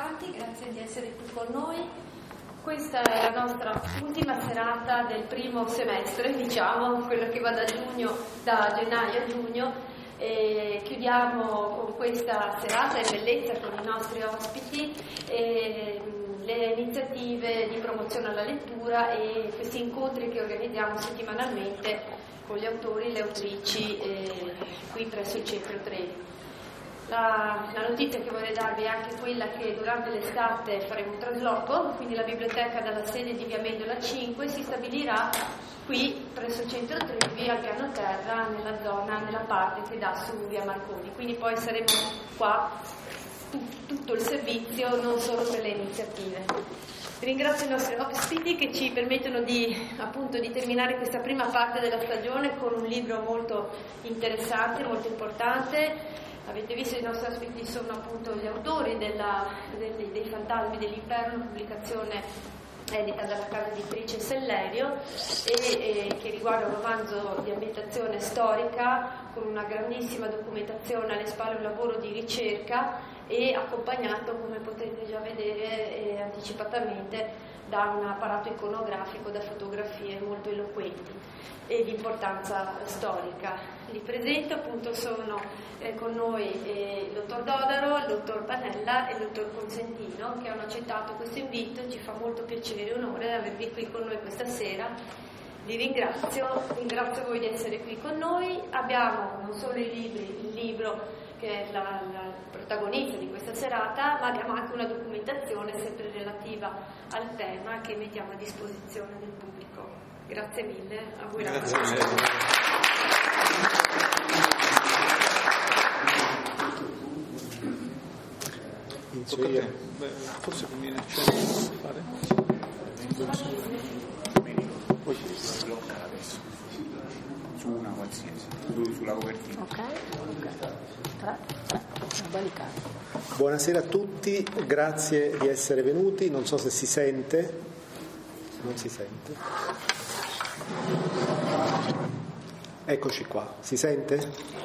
bentrovati, grazie di essere qui con noi. Questa è la nostra ultima serata del primo semestre, diciamo, quella che va da gennaio a giugno, e chiudiamo con questa serata in bellezza con i nostri ospiti le iniziative di promozione alla lettura e questi incontri che organizziamo settimanalmente con gli autori e le autrici qui presso il Centro Trevi. La notizia che vorrei darvi è anche quella che durante l'estate faremo un trasloco, quindi la biblioteca dalla sede di Via Mendola 5 si stabilirà qui presso il Centro Trevi al piano terra nella parte che dà su Via Marconi, quindi poi saremo qua tutto il servizio, non solo per le iniziative. Ringrazio i nostri ospiti che ci permettono di terminare questa prima parte della stagione con un libro molto interessante, molto importante. Avete visto, i nostri ospiti sono appunto gli autori dei Fantasmi dell'Inferno, pubblicazione edita dalla casa editrice Sellerio e che riguarda un romanzo di ambientazione storica con una grandissima documentazione alle spalle, un lavoro di ricerca e accompagnato, come potete già vedere anticipatamente, da un apparato iconografico, da fotografie molto eloquenti e di importanza storica. Li presento, appunto sono con noi il dottor Dodaro, il dottor Panella e il dottor Consentino, che hanno accettato questo invito. Ci fa molto piacere e onore avervi qui con noi questa sera. Vi ringrazio voi di essere qui con noi. Abbiamo non solo il libro che è la protagonista di questa serata, ma abbiamo anche una documentazione sempre relativa al tema che mettiamo a disposizione del pubblico. Grazie mille, a voi. Grazie mille. Forse conviene fare poi si blocca adesso su una qualsiasi, sulla copertina. Ok. Buonasera a tutti, grazie di essere venuti. Non so se si sente. Non si sente. Eccoci qua, si sente?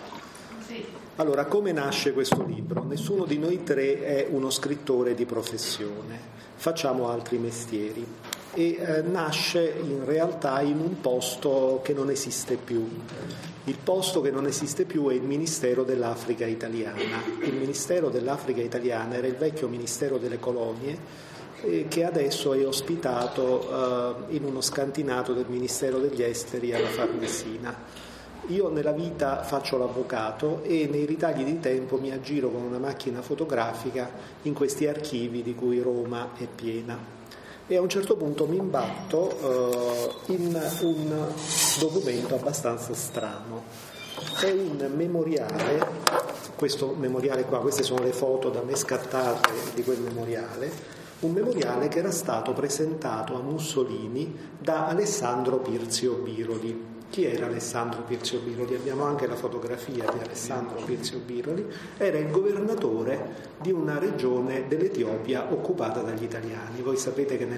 Sì. Allora, come nasce questo libro? Nessuno di noi tre è uno scrittore di professione, facciamo altri mestieri e nasce in realtà in un posto che non esiste più. Il posto che non esiste più è il Ministero dell'Africa Italiana. Il Ministero dell'Africa Italiana era il vecchio Ministero delle Colonie che adesso è ospitato in uno scantinato del Ministero degli Esteri alla Farnesina. Io nella vita faccio l'avvocato e nei ritagli di tempo mi aggiro con una macchina fotografica in questi archivi di cui Roma è piena. E a un certo punto mi imbatto in un documento abbastanza strano. È un memoriale, questo memoriale qua, queste sono le foto da me scattate di quel memoriale, un memoriale che era stato presentato a Mussolini da Alessandro Pirzio Biroli. Chi era Alessandro Pirzio Biroli? Abbiamo anche la fotografia di Alessandro Pirzio Biroli. Era il governatore di una regione dell'Etiopia occupata dagli italiani. Voi sapete che nel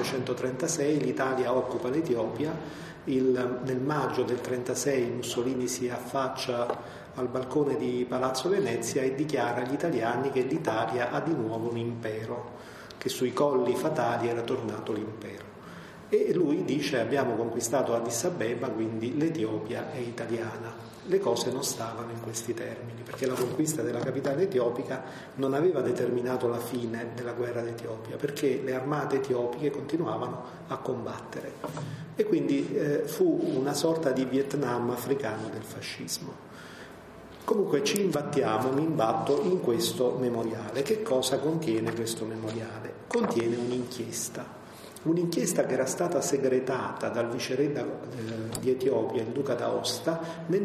1936 l'Italia occupa l'Etiopia, nel maggio del 1936 Mussolini si affaccia al balcone di Palazzo Venezia e dichiara agli italiani che l'Italia ha di nuovo un impero, che sui colli fatali era tornato l'impero. E lui dice: abbiamo conquistato Addis Abeba, quindi l'Etiopia è italiana. Le cose non stavano in questi termini, perché la conquista della capitale etiopica non aveva determinato la fine della guerra d'Etiopia, perché le armate etiopiche continuavano a combattere. E quindi fu una sorta di Vietnam africano del fascismo. Comunque mi imbatto in questo memoriale. Che cosa contiene questo memoriale? Contiene un'inchiesta che era stata segretata dal viceré di Etiopia, il duca d'Aosta, nel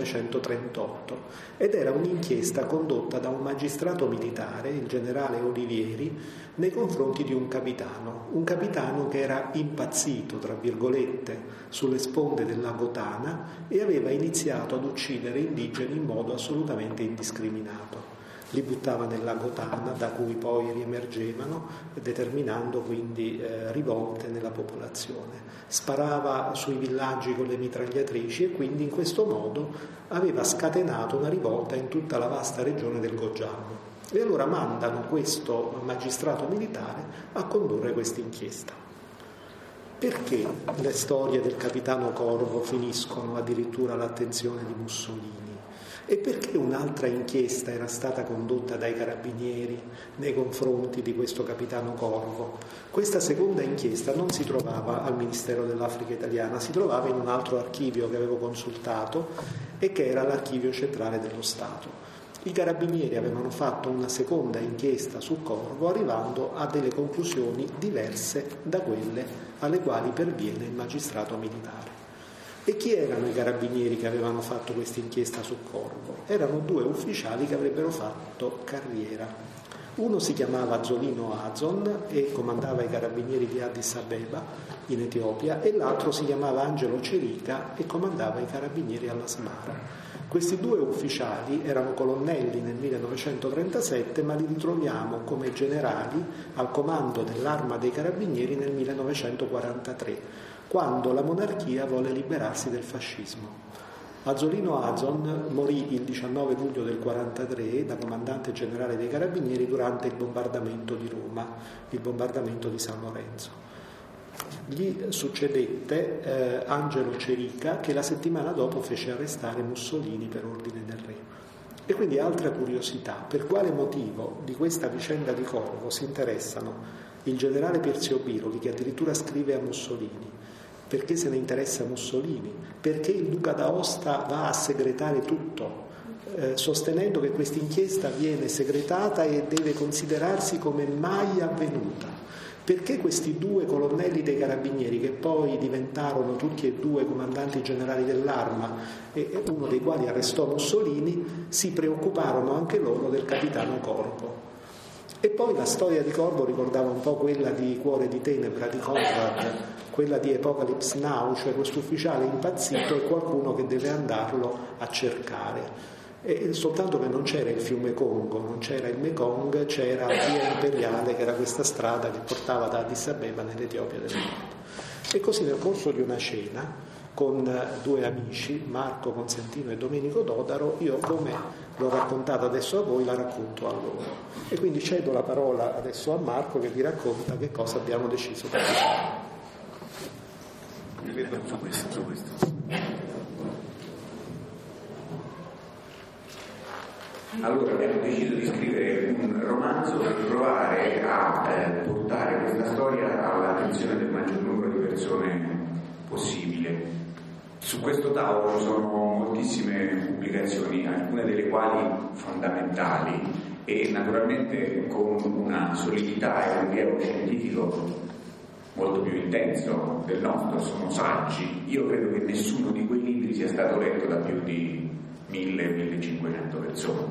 1938 ed era un'inchiesta condotta da un magistrato militare, il generale Olivieri, nei confronti di un capitano che era impazzito, tra virgolette, sulle sponde del lago Tana e aveva iniziato ad uccidere indigeni in modo assolutamente indiscriminato. Li buttava nel lago Tana, da cui poi riemergevano, determinando quindi rivolte nella popolazione. Sparava sui villaggi con le mitragliatrici e quindi in questo modo aveva scatenato una rivolta in tutta la vasta regione del Gojam. E allora mandano questo magistrato militare a condurre questa inchiesta. Perché le storie del capitano Corvo finiscono addirittura all'attenzione di Mussolini? E perché un'altra inchiesta era stata condotta dai carabinieri nei confronti di questo capitano Corvo? Questa seconda inchiesta non si trovava al Ministero dell'Africa Italiana, si trovava in un altro archivio che avevo consultato e che era l'Archivio Centrale dello Stato. I carabinieri avevano fatto una seconda inchiesta su Corvo, arrivando a delle conclusioni diverse da quelle alle quali perviene il magistrato militare. E chi erano i carabinieri che avevano fatto questa inchiesta su Corvo? Erano due ufficiali che avrebbero fatto carriera. Uno si chiamava Zolino Azon e comandava i carabinieri di Addis Abeba in Etiopia, e l'altro si chiamava Angelo Cerica e comandava i carabinieri all'Asmara. Questi due ufficiali erano colonnelli nel 1937, ma li ritroviamo come generali al comando dell'Arma dei Carabinieri nel 1943, quando la monarchia volle liberarsi del fascismo. Azzolino Azon morì il 19 luglio del 1943 da comandante generale dei Carabinieri durante il bombardamento di Roma, il bombardamento di San Lorenzo. Gli succedette Angelo Cerica, che la settimana dopo fece arrestare Mussolini per ordine del re. E quindi altra curiosità: per quale motivo di questa vicenda di Corvo si interessano il generale Pirzio Biroli, che addirittura scrive a Mussolini? Perché se ne interessa Mussolini? Perché il duca d'Aosta va a segretare tutto, sostenendo che questa inchiesta viene segretata e deve considerarsi come mai avvenuta. Perché questi due colonnelli dei carabinieri, che poi diventarono tutti e due comandanti generali dell'Arma, e uno dei quali arrestò Mussolini, si preoccuparono anche loro del capitano Corvo? E poi la storia di Corvo ricordava un po' quella di Cuore di Tenebra di Conrad, quella di Apocalypse Now, cioè questo ufficiale impazzito e qualcuno che deve andarlo a cercare. E soltanto che non c'era il fiume Congo, non c'era il Mekong, c'era la via imperiale, che era questa strada che portava da Addis Abeba nell'Etiopia del Nord. E così nel corso di una cena con due amici, Marco Consentino e Domenico Dodaro, io, come l'ho raccontata adesso a voi, la racconto a loro. E quindi cedo la parola adesso a Marco, che vi racconta che cosa abbiamo deciso per fare. Allora abbiamo deciso di scrivere un romanzo per provare a portare questa storia all'attenzione del maggior numero di persone possibile. Su questo tavolo ci sono moltissime pubblicazioni, alcune delle quali fondamentali e naturalmente con una solidità e un rilievo scientifico molto più intenso del nostro. Sono saggi. Io credo che nessuno di quei libri sia stato letto da più di 1.000-1.500 persone.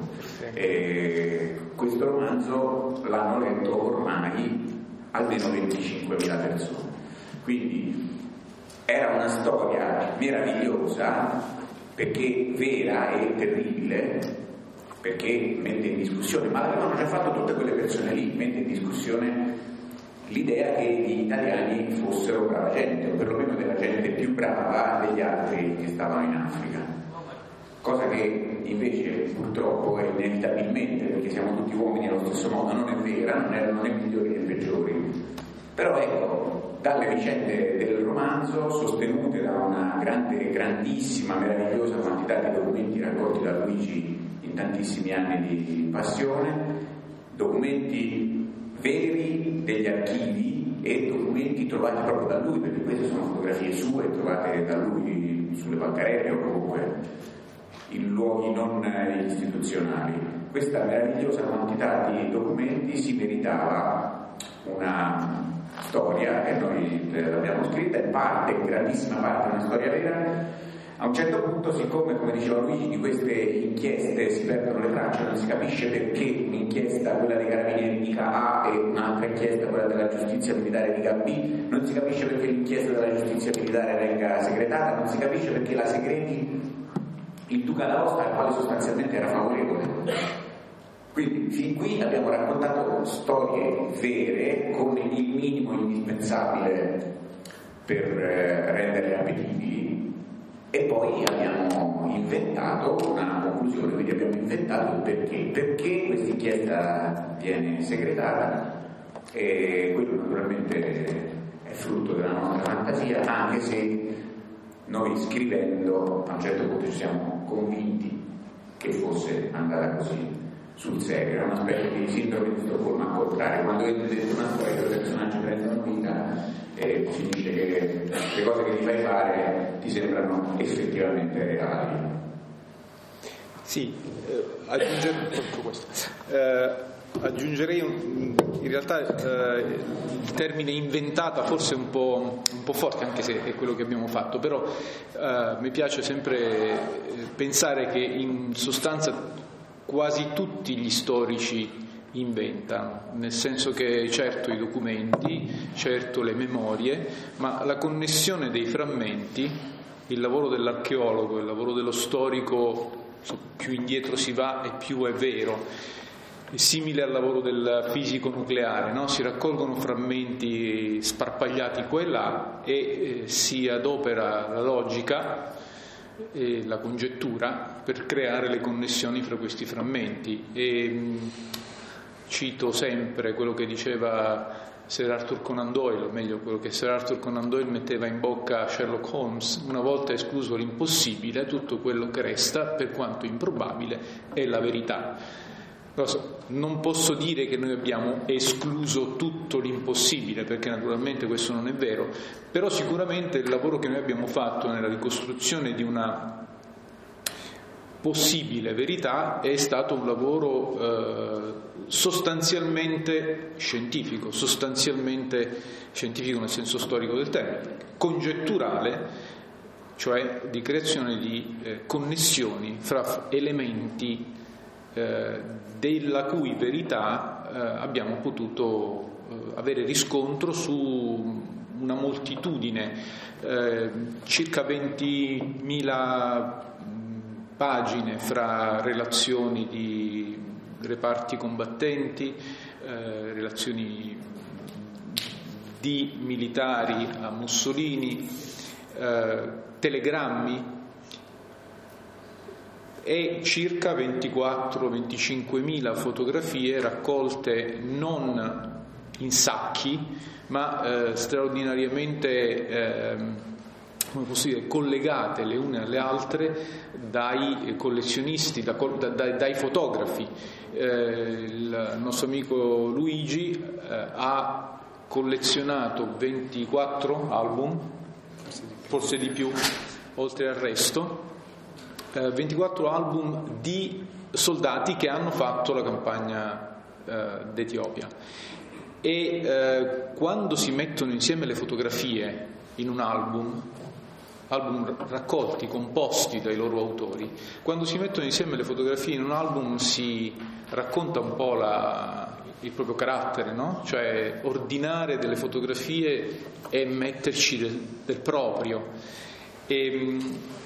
Questo romanzo l'hanno letto ormai almeno 25.000 persone. Quindi era una storia meravigliosa, perché vera e terribile, perché mette in discussione, ma l'avevano già fatto tutte quelle persone lì, mette in discussione l'idea che gli italiani fossero brava gente, o perlomeno della gente più brava degli altri che stavano in Africa. Cosa che invece purtroppo è inevitabilmente, perché siamo tutti uomini allo stesso modo, non è vera, non erano né migliori né peggiori. Però ecco, dalle vicende del romanzo, sostenute da una grandissima, meravigliosa quantità di documenti raccolti da Luigi in tantissimi anni di passione, documenti veri degli archivi e documenti trovati proprio da lui, perché queste sono fotografie sue trovate da lui sulle bancarelle o comunque in luoghi non istituzionali. Questa meravigliosa quantità di documenti si meritava una storia e noi l'abbiamo scritta, in parte, in grandissima parte, una storia vera. A un certo punto, siccome, come diceva Luigi, di queste inchieste si perdono le tracce, non si capisce perché un'inchiesta, quella dei carabinieri, dica A e un'altra inchiesta, quella della giustizia militare, dica B, non si capisce perché l'inchiesta della giustizia militare venga segretata, non si capisce perché la segreti il duca d'Aosta, al quale sostanzialmente era favorevole. Quindi fin qui abbiamo raccontato storie vere con il minimo indispensabile per renderle appetibili, E poi abbiamo inventato una conclusione, quindi abbiamo inventato il perché questa inchiesta viene segretata, e quello naturalmente è frutto della nostra fantasia, anche se noi scrivendo a un certo punto ci siamo convinti che fosse andata così sul serio. Era una specie di sindrome di Stoccolma al contrario, quando vedete una storia dove i personaggi prendono vita e si dice che le cose che ti fai fare ti sembrano effettivamente reali. Sì, aggiungerei in realtà il termine inventata forse un po' forte, anche se è quello che abbiamo fatto, però mi piace sempre pensare che in sostanza quasi tutti gli storici inventano, nel senso che certo i documenti, certo le memorie, ma la connessione dei frammenti, il lavoro dell'archeologo, il lavoro dello storico, più indietro si va e più è vero. È simile al lavoro del fisico nucleare, no? Si raccolgono frammenti sparpagliati qua e là e si adopera la logica e la congettura per creare le connessioni fra questi frammenti. E cito sempre quello che diceva Sir Arthur Conan Doyle, o meglio quello che Sir Arthur Conan Doyle metteva in bocca a Sherlock Holmes: una volta escluso l'impossibile, tutto quello che resta, per quanto improbabile, è la verità. Non posso dire che noi abbiamo escluso tutto l'impossibile, perché naturalmente questo non è vero, però sicuramente il lavoro che noi abbiamo fatto nella ricostruzione di una possibile verità è stato un lavoro sostanzialmente scientifico nel senso storico del termine, congetturale, cioè di creazione di connessioni fra elementi della cui verità abbiamo potuto avere riscontro su una moltitudine, circa 20.000 pagine fra relazioni di reparti combattenti, relazioni di militari a Mussolini, telegrammi, e circa 24-25.000 fotografie raccolte non in sacchi, ma straordinariamente come posso dire, collegate le une alle altre dai collezionisti, dai fotografi. Il nostro amico Luigi ha collezionato 24 album, forse di più, oltre al resto, 24 album di soldati che hanno fatto la campagna d'Etiopia, e quando si mettono insieme le fotografie in un album raccolti, composti dai loro autori, quando si mettono insieme le fotografie in un album si racconta un po' il proprio carattere, no? Cioè ordinare delle fotografie e metterci del proprio. E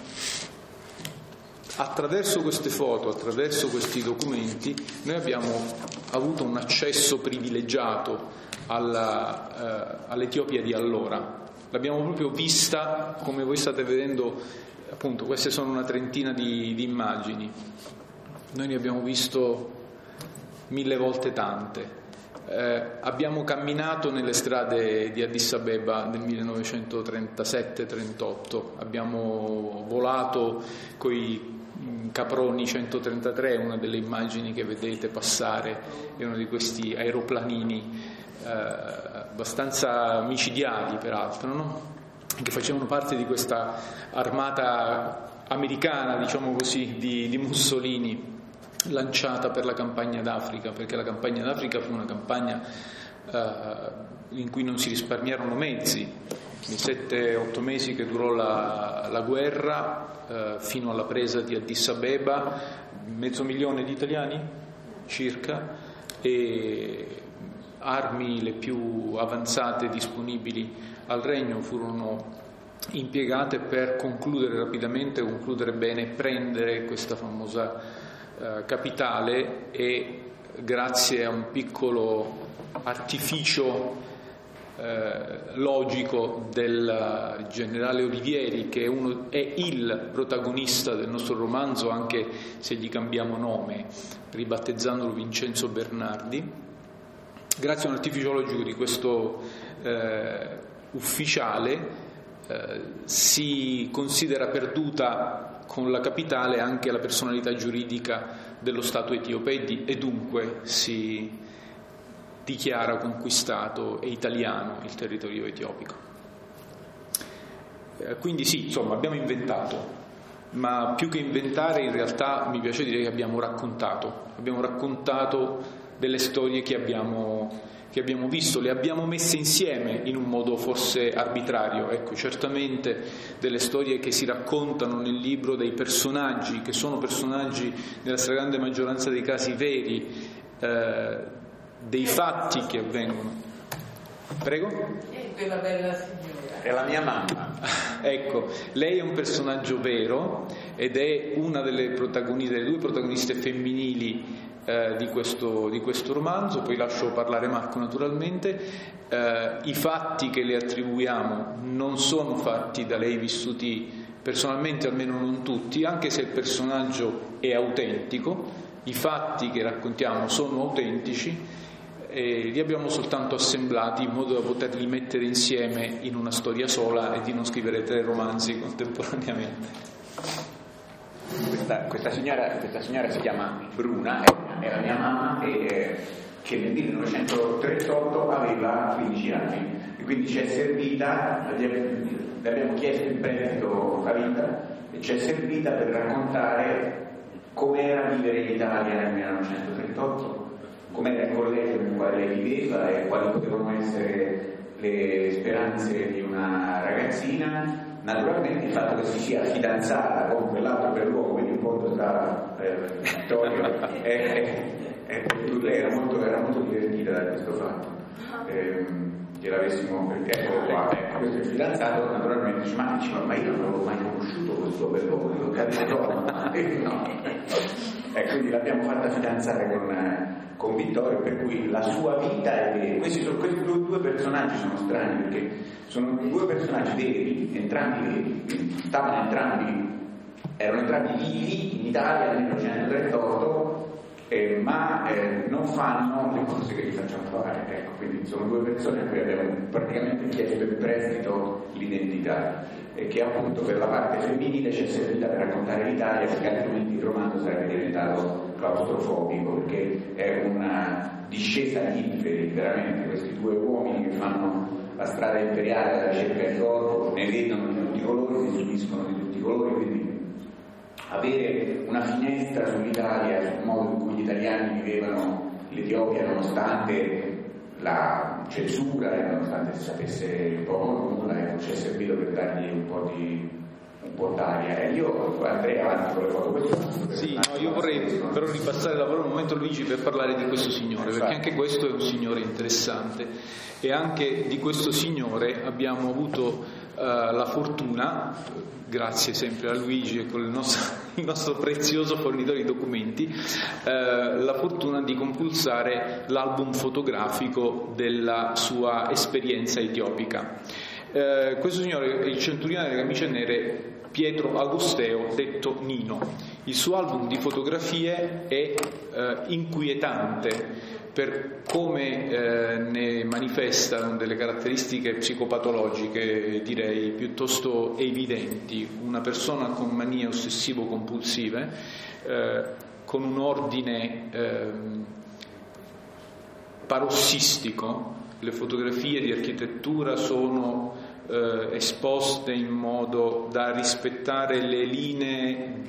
attraverso queste foto, attraverso questi documenti, noi abbiamo avuto un accesso privilegiato all'Etiopia di allora. L'abbiamo proprio vista, come voi state vedendo, appunto, queste sono una trentina di immagini. Noi ne abbiamo visto 1000 volte tante. Abbiamo camminato nelle strade di Addis Abeba nel 1937-38, abbiamo volato coi Caproni 133, una delle immagini che vedete passare è uno di questi aeroplanini abbastanza micidiali peraltro, no? Che facevano parte di questa armata americana, diciamo così, di Mussolini, lanciata per la campagna d'Africa, perché la campagna d'Africa fu una campagna in cui non si risparmiarono mezzi. I 7-8 mesi che durò la guerra, fino alla presa di Addis Abeba, 500.000 di italiani circa, e armi le più avanzate disponibili al regno furono impiegate per concludere rapidamente, concludere bene, prendere questa famosa capitale, e grazie a un piccolo artificio logico del generale Olivieri, che è il protagonista del nostro romanzo, anche se gli cambiamo nome, ribattezzandolo Vincenzo Bernardi. Grazie a un artificio logico di questo ufficiale si considera perduta con la capitale anche la personalità giuridica dello Stato etiope e dunque si dichiara conquistato e italiano il territorio etiopico. Quindi sì, insomma, abbiamo inventato, ma più che inventare in realtà mi piace dire che abbiamo raccontato delle storie che abbiamo visto, le abbiamo messe insieme in un modo forse arbitrario. Ecco, certamente delle storie che si raccontano nel libro, dei personaggi che sono personaggi nella stragrande maggioranza dei casi veri, dei fatti che avvengono. Prego? Quella bella signora è la mia mamma. Ecco, lei è un personaggio vero ed è una delle due protagoniste femminili di questo romanzo. Poi lascio parlare Marco naturalmente. I fatti che le attribuiamo non sono fatti da lei vissuti personalmente, almeno non tutti, anche se il personaggio è autentico. I fatti che raccontiamo sono autentici e li abbiamo soltanto assemblati in modo da poterli mettere insieme in una storia sola e di non scrivere 3 romanzi contemporaneamente. Questa signora si chiama Bruna, è la mia mamma, che nel 1938 aveva 15 anni e quindi ci è servita, le abbiamo chiesto in prestito la vita e ci è servita per raccontare com'era vivere in Italia nel 1938, com'era il collegio nel quale lei viveva e quali potevano essere le speranze di una ragazzina. Naturalmente il fatto che si sia fidanzata con quell'altro bell'uomo, quindi un po' tra Vittorio, era molto divertita da questo fatto. Che l'avessimo, eccolo qua, questo è il fidanzato, naturalmente dice, ma io non avevo mai conosciuto questo bell'uomo, l'ho capito, no. Quindi l'abbiamo fatta fidanzare con Vittorio, per cui la sua vita è vera. Questi due personaggi sono strani perché sono 2 personaggi veri, entrambi veri, erano entrambi vivi in Italia nel 1938, ma non fanno le cose che gli facciamo fare. Ecco, quindi sono 2 persone a cui abbiamo praticamente chiesto in prestito l'identità e che appunto per la parte femminile ci è servita per raccontare l'Italia, perché altrimenti il romanzo sarebbe diventato claustrofobico, perché è una discesa di inferi, veramente. Questi 2 uomini che fanno la strada imperiale alla ricerca di oro, ne vedono di tutti i colori, si subiscono di tutti i colori, quindi avere una finestra sull'Italia, sul modo in cui gli italiani vivevano l'Etiopia nonostante la censura e nonostante si sapesse poco o nulla, ci è servito per dargli un po' d'aria. Io andrei avanti con le foto. Sì, no, io vorrei però ripassare la parola un momento a Luigi per parlare di questo signore, perché anche questo è un signore interessante e anche di questo signore abbiamo avuto la fortuna, grazie sempre a Luigi e con il nostro prezioso fornitore di documenti, la fortuna di compulsare l'album fotografico della sua esperienza etiopica. Questo signore è il centurione delle camicie nere Pietro Agosteo, detto Nino. Il suo album di fotografie è inquietante per come ne manifestano delle caratteristiche psicopatologiche, direi piuttosto evidenti. Una persona con manie ossessivo-compulsive, con un ordine parossistico. Le fotografie di architettura sono esposte in modo da rispettare le linee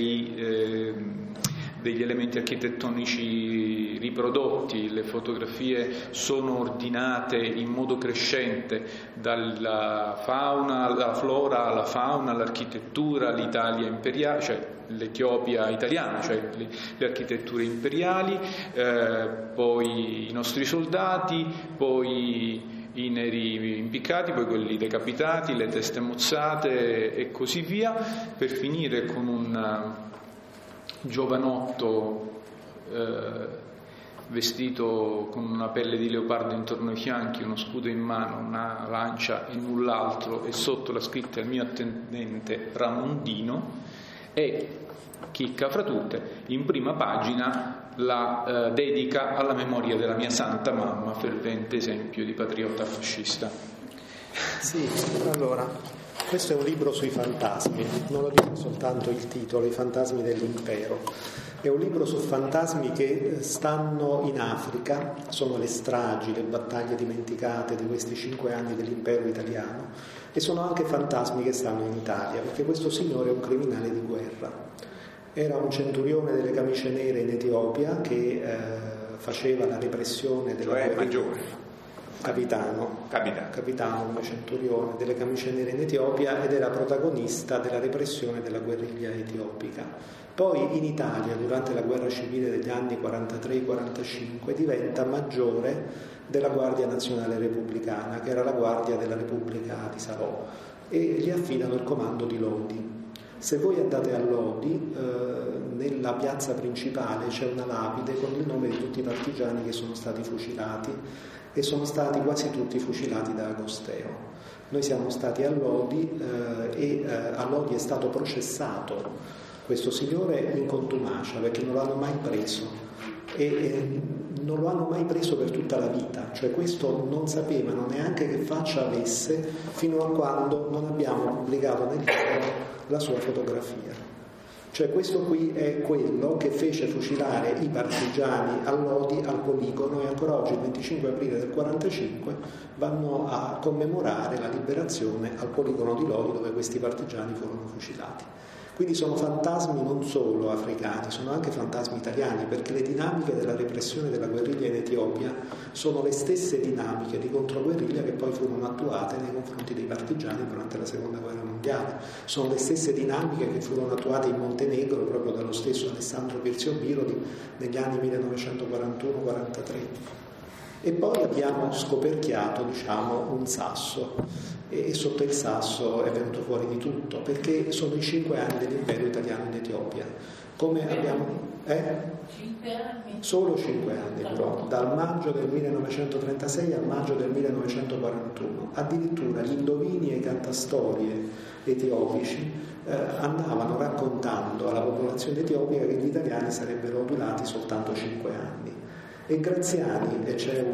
degli elementi architettonici riprodotti. Le fotografie sono ordinate in modo crescente dalla flora alla fauna, all'architettura, l'Italia imperiale, cioè l'Etiopia italiana, cioè le architetture imperiali, poi i nostri soldati, poi i neri impiccati, poi quelli decapitati, le teste mozzate e così via, per finire con un giovanotto vestito con una pelle di leopardo intorno ai fianchi, uno scudo in mano, una lancia e null'altro, e sotto la scritta il mio attendente Ramondino, e chicca fra tutte, in prima pagina la dedica alla memoria della mia santa mamma, fervente esempio di patriota fascista. Sì, allora, questo è un libro sui fantasmi, non lo dico soltanto il titolo, I fantasmi dell'impero. È un libro su fantasmi che stanno in Africa, sono le stragi, le battaglie dimenticate di questi 5 anni dell'impero italiano, e sono anche fantasmi che stanno in Italia, perché questo signore è un criminale di guerra. Era un centurione delle camicie nere in Etiopia che faceva la repressione della guerra. Maggiore. Capitano, come centurione delle camicie nere in Etiopia, ed era protagonista della repressione della guerriglia etiopica. Poi in Italia, durante la guerra civile degli anni 43-45, diventa maggiore della Guardia Nazionale Repubblicana, che era la guardia della Repubblica di Salò, e gli affidano il comando di Lodi. Se voi andate a Lodi, nella piazza principale c'è una lapide con il nome di tutti i partigiani che sono stati fucilati, e sono stati quasi tutti fucilati da Agosteo. Noi siamo stati a Lodi e a Lodi è stato processato questo signore in contumacia, perché non l'hanno mai preso, e non lo hanno mai preso per tutta la vita, cioè questo non sapevano neanche che faccia avesse fino a quando non abbiamo pubblicato nel libro la sua fotografia. Cioè questo qui è quello che fece fucilare i partigiani a Lodi, al poligono, e ancora oggi, il 25 aprile del 45, vanno a commemorare la liberazione al poligono di Lodi, dove questi partigiani furono fucilati. Quindi sono fantasmi non solo africani, sono anche fantasmi italiani, perché le dinamiche della repressione della guerriglia in Etiopia sono le stesse dinamiche di controguerriglia che poi furono attuate nei confronti dei partigiani durante la Seconda Guerra Mondiale. Sono le stesse dinamiche che furono attuate in Montenegro proprio dallo stesso Alessandro Pirzio-Biroli negli anni 1941-43. E poi abbiamo scoperchiato, un sasso, e sotto il sasso è venuto fuori di tutto, perché sono i 5 anni dell'impero italiano in Etiopia. Come abbiamo... 5 anni? Solo 5 anni però, dal maggio del 1936 al maggio del 1941. Addirittura gli indovini e i cantastorie etiopici andavano raccontando alla popolazione etiopica che gli italiani sarebbero durati soltanto 5 anni. E Graziani, e c'è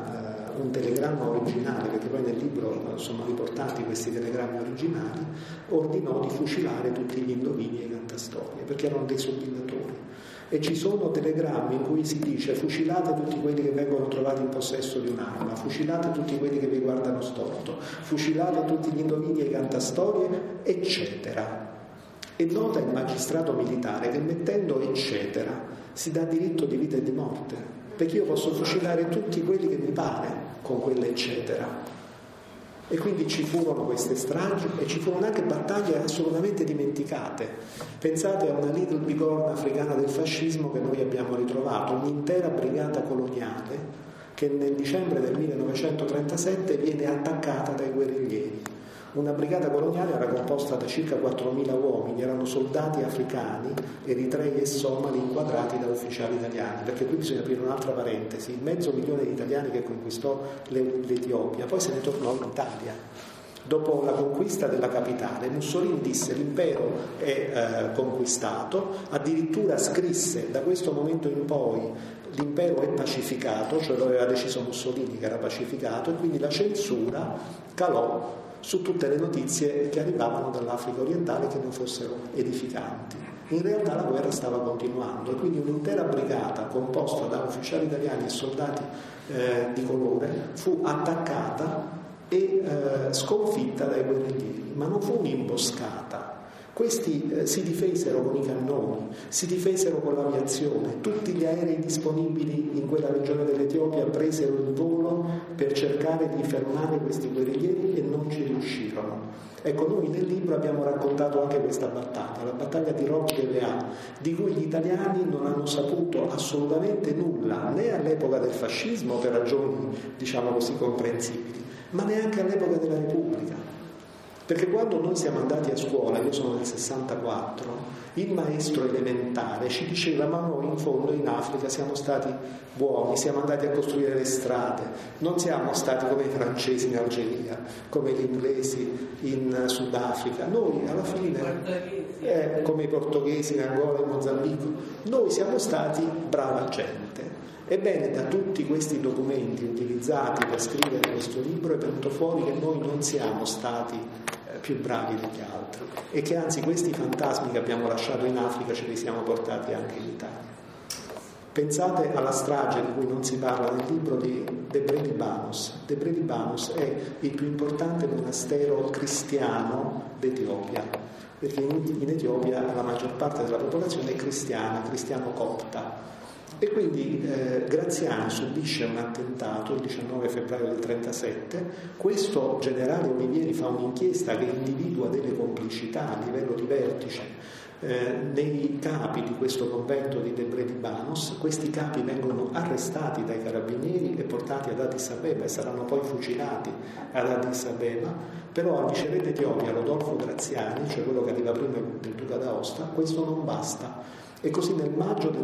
un telegramma originale, perché poi nel libro sono riportati questi telegrammi originali, ordinò di fucilare tutti gli indovini e i cantastorie, perché erano dei sublimatori. E ci sono telegrammi in cui si dice: fucilate tutti quelli che vengono trovati in possesso di un'arma, fucilate tutti quelli che vi guardano storto, fucilate tutti gli indovini e i cantastorie, eccetera. E nota il magistrato militare che mettendo eccetera si dà diritto di vita e di morte, perché io posso fucilare tutti quelli che mi pare con quell'eccetera. E quindi ci furono queste stragi e ci furono anche battaglie assolutamente dimenticate. Pensate a una Little Bighorn africana del fascismo che noi abbiamo ritrovato, un'intera brigata coloniale che nel dicembre del 1937 viene attaccata dai guerriglieri. Una brigata coloniale era composta da circa 4.000 uomini, erano soldati africani, eritrei e somali inquadrati da ufficiali italiani, perché qui bisogna aprire un'altra parentesi: 500.000 di italiani che conquistò l'Etiopia, poi se ne tornò in Italia. Dopo la conquista della capitale, Mussolini disse: l'impero è conquistato, addirittura scrisse: da questo momento in poi l'impero è pacificato, cioè lo aveva deciso Mussolini che era pacificato, e quindi la censura calò su tutte le notizie che arrivavano dall'Africa orientale che non fossero edificanti. In realtà la guerra stava continuando, e quindi un'intera brigata composta da ufficiali italiani e soldati di colore fu attaccata e sconfitta dai guerriglieri, ma non fu un'imboscata. Questi si difesero con i cannoni, si difesero con l'aviazione, tutti gli aerei disponibili in quella regione dell'Etiopia presero il volo per cercare di fermare questi guerriglieri e non ci riuscirono. Ecco, noi nel libro abbiamo raccontato anche questa battaglia, la battaglia di Roch de Vea, di cui gli italiani non hanno saputo assolutamente nulla, né all'epoca del fascismo per ragioni, comprensibili, ma neanche all'epoca della Repubblica. Perché quando noi siamo andati a scuola, io sono del 64, il maestro elementare ci diceva: ma noi in fondo in Africa siamo stati buoni, siamo andati a costruire le strade, non siamo stati come i francesi in Algeria, come gli inglesi in Sudafrica, noi alla fine, come i portoghesi in Angola e Mozambico, noi siamo stati brava gente. Ebbene, da tutti questi documenti utilizzati per scrivere questo libro è venuto fuori che noi non siamo stati più bravi degli altri e che anzi questi fantasmi che abbiamo lasciato in Africa ce li siamo portati anche in Italia. Pensate alla strage di cui non si parla nel libro di Debre Libanos. Debre Libanos è il più importante monastero cristiano d'Etiopia, perché in Etiopia la maggior parte della popolazione è cristiana, cristiano-copta. E quindi Graziani subisce un attentato il 19 febbraio del 1937, questo generale Olivieri fa un'inchiesta che individua delle complicità a livello di vertice nei capi di questo convento di Debre Libanos. Questi capi vengono arrestati dai carabinieri e portati ad Addis Abeba e saranno poi fucilati ad Addis Abeba, però al viceré d'Etiopia Rodolfo Graziani, cioè quello che arriva prima del duca d'Aosta, questo non basta. E così nel maggio del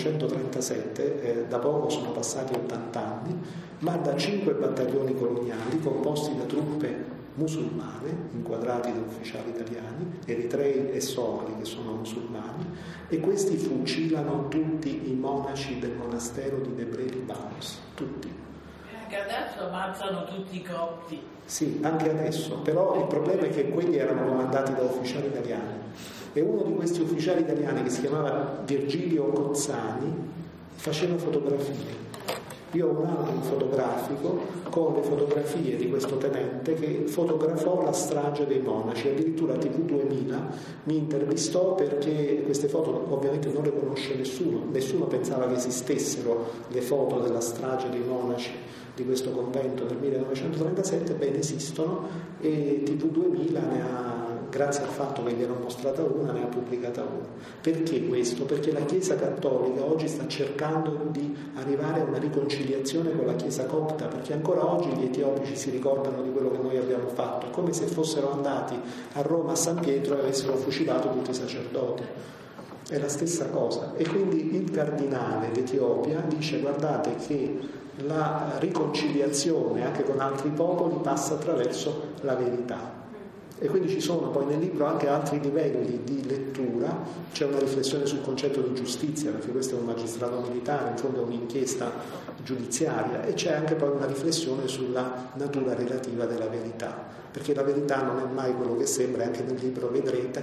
1937, da poco sono passati 80 anni, manda 5 battaglioni coloniali composti da truppe musulmane, inquadrati da ufficiali italiani, eritrei e somali che sono musulmani, e questi fucilano tutti i monaci del monastero di Debre Libanos, tutti. Anche adesso ammazzano tutti i copti. Sì, anche adesso, però il problema è che quelli erano comandati da ufficiali italiani. E uno di questi ufficiali italiani, che si chiamava Virgilio Cozzani, faceva fotografie. Io ho un album fotografico con le fotografie di questo tenente che fotografò la strage dei monaci. Addirittura TV2000 mi intervistò, perché queste foto ovviamente non le conosce nessuno pensava che esistessero le foto della strage dei monaci di questo convento del 1937. Bene, esistono, e TV2000 ne ha, grazie al fatto che gliene ho mostrata una, ne ha pubblicata una. Perché questo? Perché la Chiesa cattolica oggi sta cercando di arrivare a una riconciliazione con la Chiesa copta, perché ancora oggi gli etiopici si ricordano di quello che noi abbiamo fatto, come se fossero andati a Roma a San Pietro e avessero fucilato tutti i sacerdoti. È la stessa cosa. E quindi il cardinale d'Etiopia dice: guardate che la riconciliazione anche con altri popoli passa attraverso la verità. E quindi ci sono poi nel libro anche altri livelli di lettura. C'è una riflessione sul concetto di giustizia, perché questo è un magistrato militare, in fondo è un'inchiesta giudiziaria, e c'è anche poi una riflessione sulla natura relativa della verità, perché la verità non è mai quello che sembra. Anche nel libro vedrete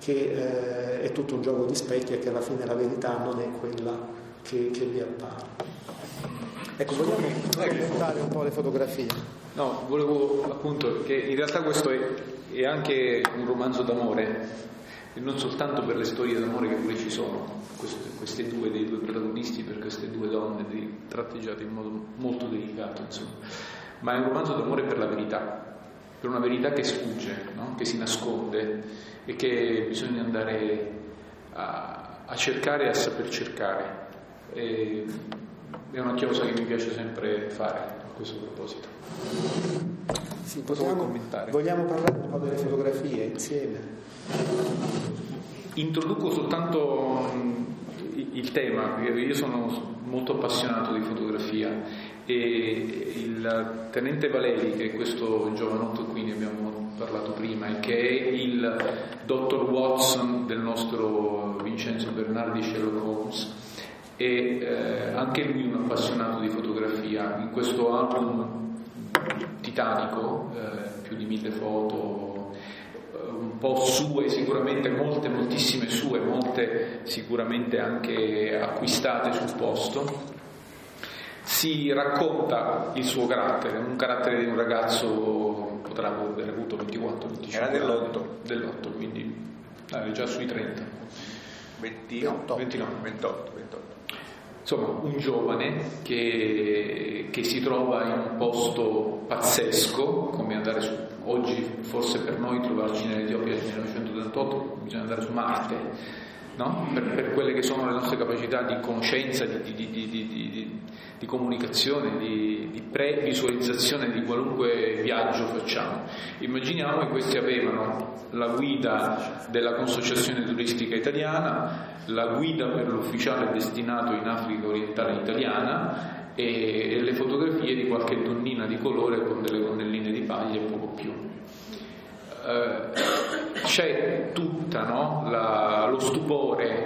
che è tutto un gioco di specchi e che alla fine la verità non è quella che vi appare. Ecco, vogliamo commentare un po' le fotografie? No, volevo appunto che in realtà questo è anche un romanzo d'amore, e non soltanto per le storie d'amore che pure ci sono, queste due dei due protagonisti, per queste due donne tratteggiate in modo molto delicato, insomma, ma è un romanzo d'amore per la verità, per una verità che sfugge, no? Che si nasconde e che bisogna andare a cercare e a saper cercare. È una cosa che mi piace sempre fare a questo proposito. Sì, vogliamo parlare un po' delle fotografie insieme? Introduco soltanto il tema, perché io sono molto appassionato di fotografia, e il tenente Valeri, che è questo giovanotto qui, ne abbiamo parlato prima, e che è il dottor Watson del nostro Vincenzo Bernardi Sherlock Holmes, e anche lui un appassionato di fotografia. In questo album titanico, più di 1000 foto, un po' sue sicuramente, moltissime sue, molte sicuramente anche acquistate sul posto, si racconta il suo carattere, un carattere di un ragazzo, potrà aver avuto 24-25 era dell'8, quindi già sui 30, 28. Insomma, un giovane che si trova in un posto pazzesco, come andare su, oggi forse per noi trovarci nell'Etiopia nel 1938 bisogna andare su Marte, no? Per quelle che sono le nostre capacità di conoscenza, di comunicazione, di previsualizzazione di qualunque viaggio facciamo. Immaginiamo che questi avevano la guida della Consociazione Turistica Italiana, la guida per l'ufficiale destinato in Africa orientale italiana e le fotografie di qualche donnina di colore con delle gonnelline di paglia e poco più. C'è tutta, no? Lo stupore,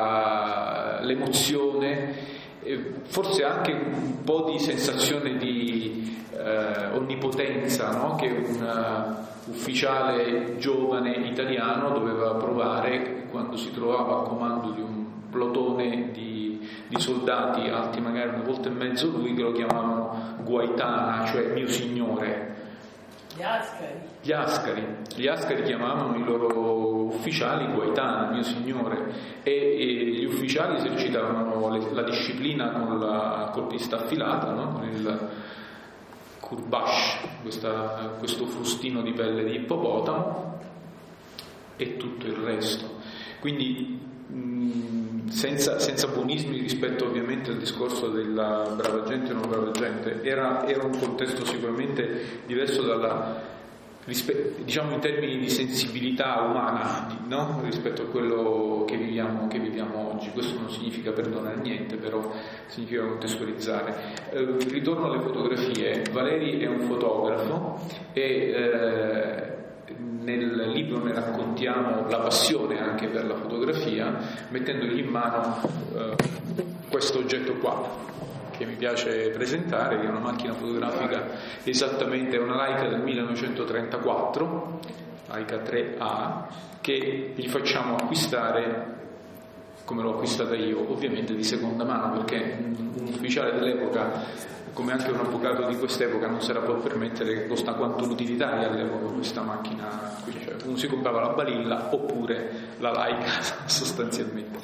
l'emozione, forse anche un po' di sensazione di onnipotenza, no? Che un ufficiale giovane italiano doveva provare quando si trovava a comando di un plotone di soldati alti magari 1,5 volte lui, che lo chiamavano Guaitana, cioè mio signore. Gli ascari chiamavano i loro ufficiali Guaitana, mio signore, e gli ufficiali esercitavano la disciplina con la colpista affilata, no? Con il kurbash, questo frustino di pelle di ippopotamo e tutto il resto. Quindi senza buonismi rispetto ovviamente al discorso della brava gente e non brava gente, era un contesto sicuramente diverso diciamo in termini di sensibilità umana, no? Rispetto a quello che viviamo oggi. Questo non significa perdonare niente, però significa contestualizzare. Ritorno alle fotografie. Valeri è un fotografo e nel libro ne raccontiamo la passione anche per la fotografia, mettendogli in mano questo oggetto qua che mi piace presentare, che è una macchina fotografica, esattamente una Leica del 1934, Leica 3A, che gli facciamo acquistare, come l'ho acquistata io, ovviamente di seconda mano, perché un ufficiale dell'epoca, come anche un avvocato di quest'epoca, non se la può permettere, che costa quanto l'utilitaria all'epoca questa macchina qui, cioè uno si comprava la balilla oppure la Leica sostanzialmente.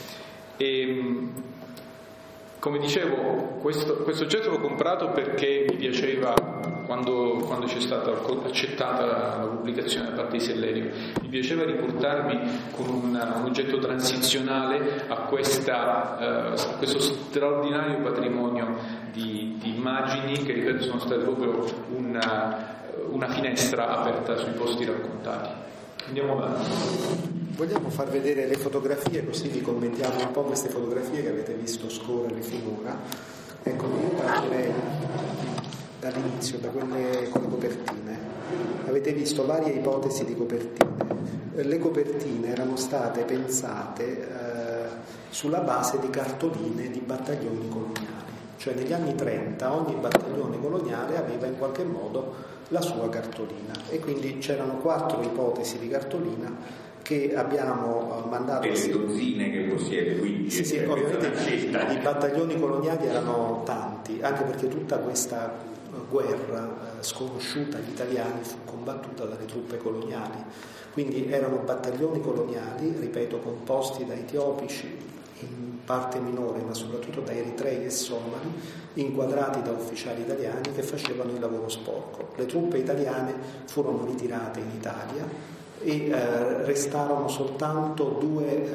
Come dicevo, questo oggetto l'ho comprato perché mi piaceva, quando c'è stata accettata la pubblicazione da parte di Sellerio, mi piaceva riportarmi con un oggetto transizionale a questo straordinario patrimonio di immagini che, ripeto, sono state proprio una finestra aperta sui posti raccontati. Andiamo avanti. Vogliamo far vedere le fotografie, così vi commentiamo un po' queste fotografie che avete visto scorrere finora. Ecco, io partirei dall'inizio, da quelle con le copertine. Avete visto varie ipotesi di copertine. Le copertine erano state pensate sulla base di cartoline di battaglioni coloniali. Cioè negli anni 30 ogni battaglione coloniale aveva in qualche modo la sua cartolina e quindi c'erano 4 ipotesi di cartolina che abbiamo mandato. E le dozzine che possiede, quindi sì, ovviamente i battaglioni coloniali erano tanti, anche perché tutta questa guerra sconosciuta agli italiani fu combattuta dalle truppe coloniali, quindi erano battaglioni coloniali, ripeto, composti da etiopici in parte minore, ma soprattutto da eritrei e somali, inquadrati da ufficiali italiani che facevano il lavoro sporco. Le truppe italiane furono ritirate in Italia e restarono soltanto 2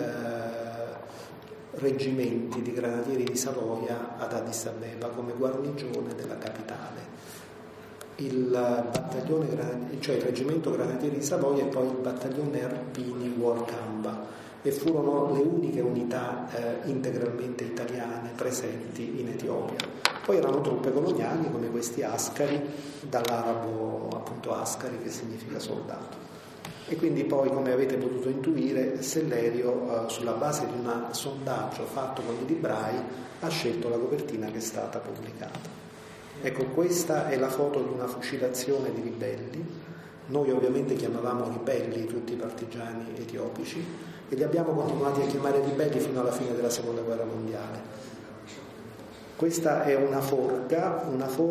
reggimenti di granatieri di Savoia ad Addis Abeba come guarnigione della capitale. Il reggimento granatieri di Savoia e poi il battaglione Arpini Warkamba, e furono le uniche unità integralmente italiane presenti in Etiopia. Poi erano truppe coloniali come questi ascari, dall'arabo appunto ascari, che significa soldato. E quindi poi, come avete potuto intuire, Sellerio, sulla base di un sondaggio fatto con i librai, ha scelto la copertina che è stata pubblicata. Ecco, questa è la foto di una fucilazione di ribelli. Noi ovviamente chiamavamo ribelli tutti i partigiani etiopici e li abbiamo continuati a chiamare ribelli fino alla fine della Seconda Guerra Mondiale. Questa è una forca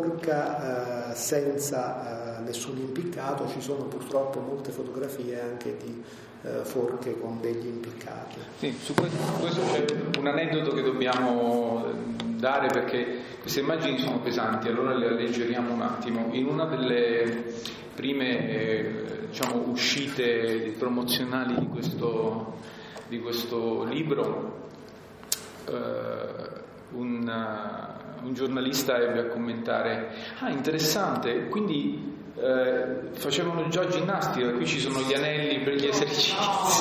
senza nessun impiccato. Ci sono purtroppo molte fotografie anche di forche con degli impiccati. Sì, su questo c'è un aneddoto che dobbiamo dare, perché queste immagini sono pesanti, allora le alleggeriamo un attimo. In una delle prime uscite promozionali di questo libro, un giornalista ebbe a commentare: interessante, quindi facevano già ginnastica, qui ci sono gli anelli per gli esercizi.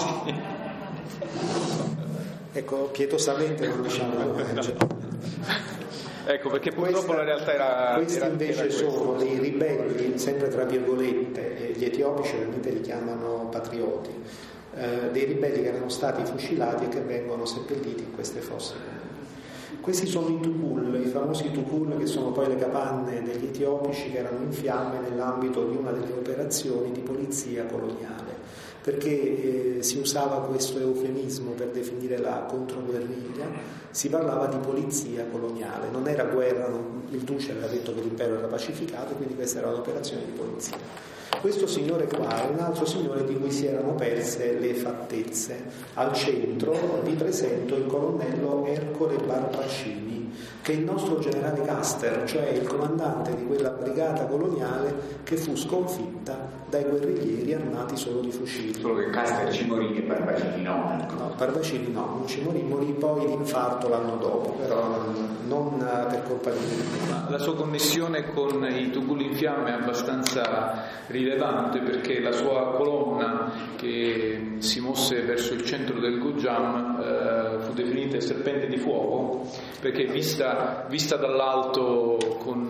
Ecco, pietosamente non diciamo. Ecco, perché purtroppo la realtà era questi invece era sono dei ribelli, sempre tra virgolette, gli etiopici ovviamente li chiamano patrioti, dei ribelli che erano stati fucilati e che vengono seppelliti in queste fosse comuni. Questi sono i tukul, i famosi tukul, che sono poi le capanne degli etiopici che erano in fiamme nell'ambito di una delle operazioni di polizia coloniale, perché si usava questo eufemismo per definire la controguerriglia, si parlava di polizia coloniale, non era guerra, il duce aveva detto che l'impero era pacificato, quindi questa era un'operazione di polizia. Questo signore qua è un altro signore di cui si erano perse le fattezze. Al centro vi presento il colonnello Ercole Barbacini, che è il nostro generale Custer, cioè il comandante di quella brigata coloniale che fu sconfitta dai guerriglieri armati solo di fucili. Solo che Custer ci morì e Barbacini no. No, Barbacini no, non ci morì poi l'infarto l'anno dopo, però non per colpa di lui. Ma la sua connessione con i tukul in fiamme è abbastanza rilevante, perché la sua colonna che si mosse verso il centro del Gojam fu definita serpente di fuoco, perché vista dall'alto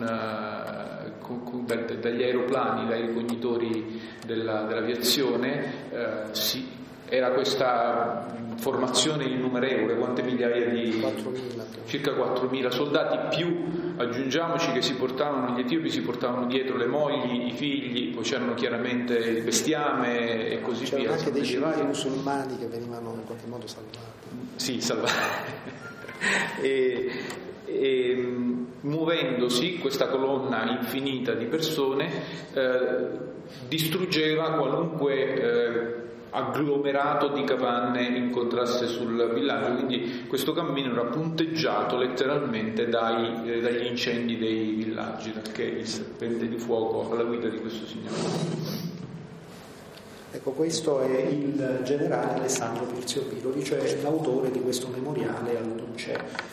dagli aeroplani, dai ricognitori dell'aviazione, era questa formazione innumerevole, quante migliaia di 4.000. Circa 4.000 soldati, più aggiungiamoci che gli etiopi si portavano dietro le mogli, i figli, poi c'erano chiaramente il bestiame e così via. C'erano anche dei civili musulmani che venivano in qualche modo salvati. Sì, salvati. E muovendosi questa colonna infinita di persone distruggeva qualunque agglomerato di capanne incontrasse sul villaggio, quindi questo cammino era punteggiato letteralmente dagli incendi dei villaggi, perché il serpente di fuoco alla guida di questo signore. Ecco, questo è il generale Alessandro Pirzio Biroli, cioè l'autore di questo memoriale al duce.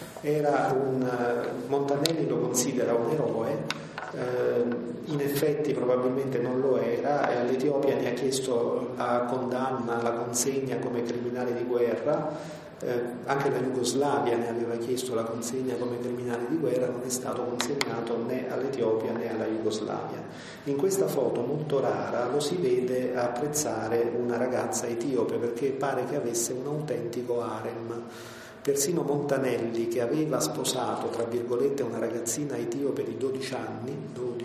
Montanelli lo considera un eroe, in effetti probabilmente non lo era, e all'Etiopia ne ha chiesto la condanna, la consegna come criminale di guerra, anche la Jugoslavia ne aveva chiesto la consegna come criminale di guerra, non è stato consegnato né all'Etiopia né alla Jugoslavia. In questa foto molto rara lo si vede apprezzare una ragazza etiope, perché pare che avesse un autentico harem. Persino Montanelli, che aveva sposato, tra virgolette, una ragazzina etiope di 12 anni,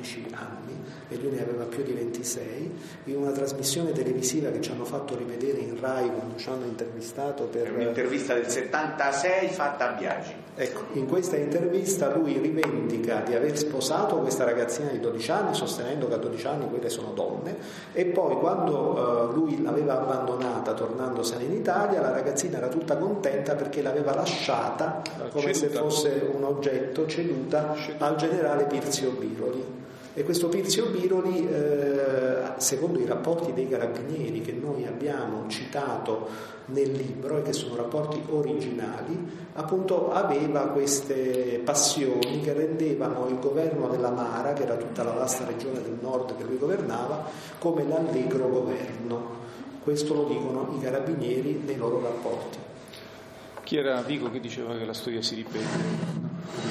e lui ne aveva più di 26, in una trasmissione televisiva che ci hanno fatto rivedere in Rai quando ci hanno intervistato per... È un'intervista del 76 fatta a Biagi. Ecco, in questa intervista lui rivendica di aver sposato questa ragazzina di 12 anni, sostenendo che a 12 anni quelle sono donne, e poi quando lui l'aveva abbandonata tornandosene in Italia, la ragazzina era tutta contenta perché l'aveva lasciata come se fosse un oggetto, ceduta al generale Pirzio Biroli. E questo Pirzio Biroli, secondo i rapporti dei carabinieri che noi abbiamo citato nel libro e che sono rapporti originali, appunto aveva queste passioni che rendevano il governo della Mara, che era tutta la vasta regione del nord che lui governava, come l'allegro governo. Questo lo dicono i carabinieri nei loro rapporti. Chi era Vico che diceva che la storia si ripete?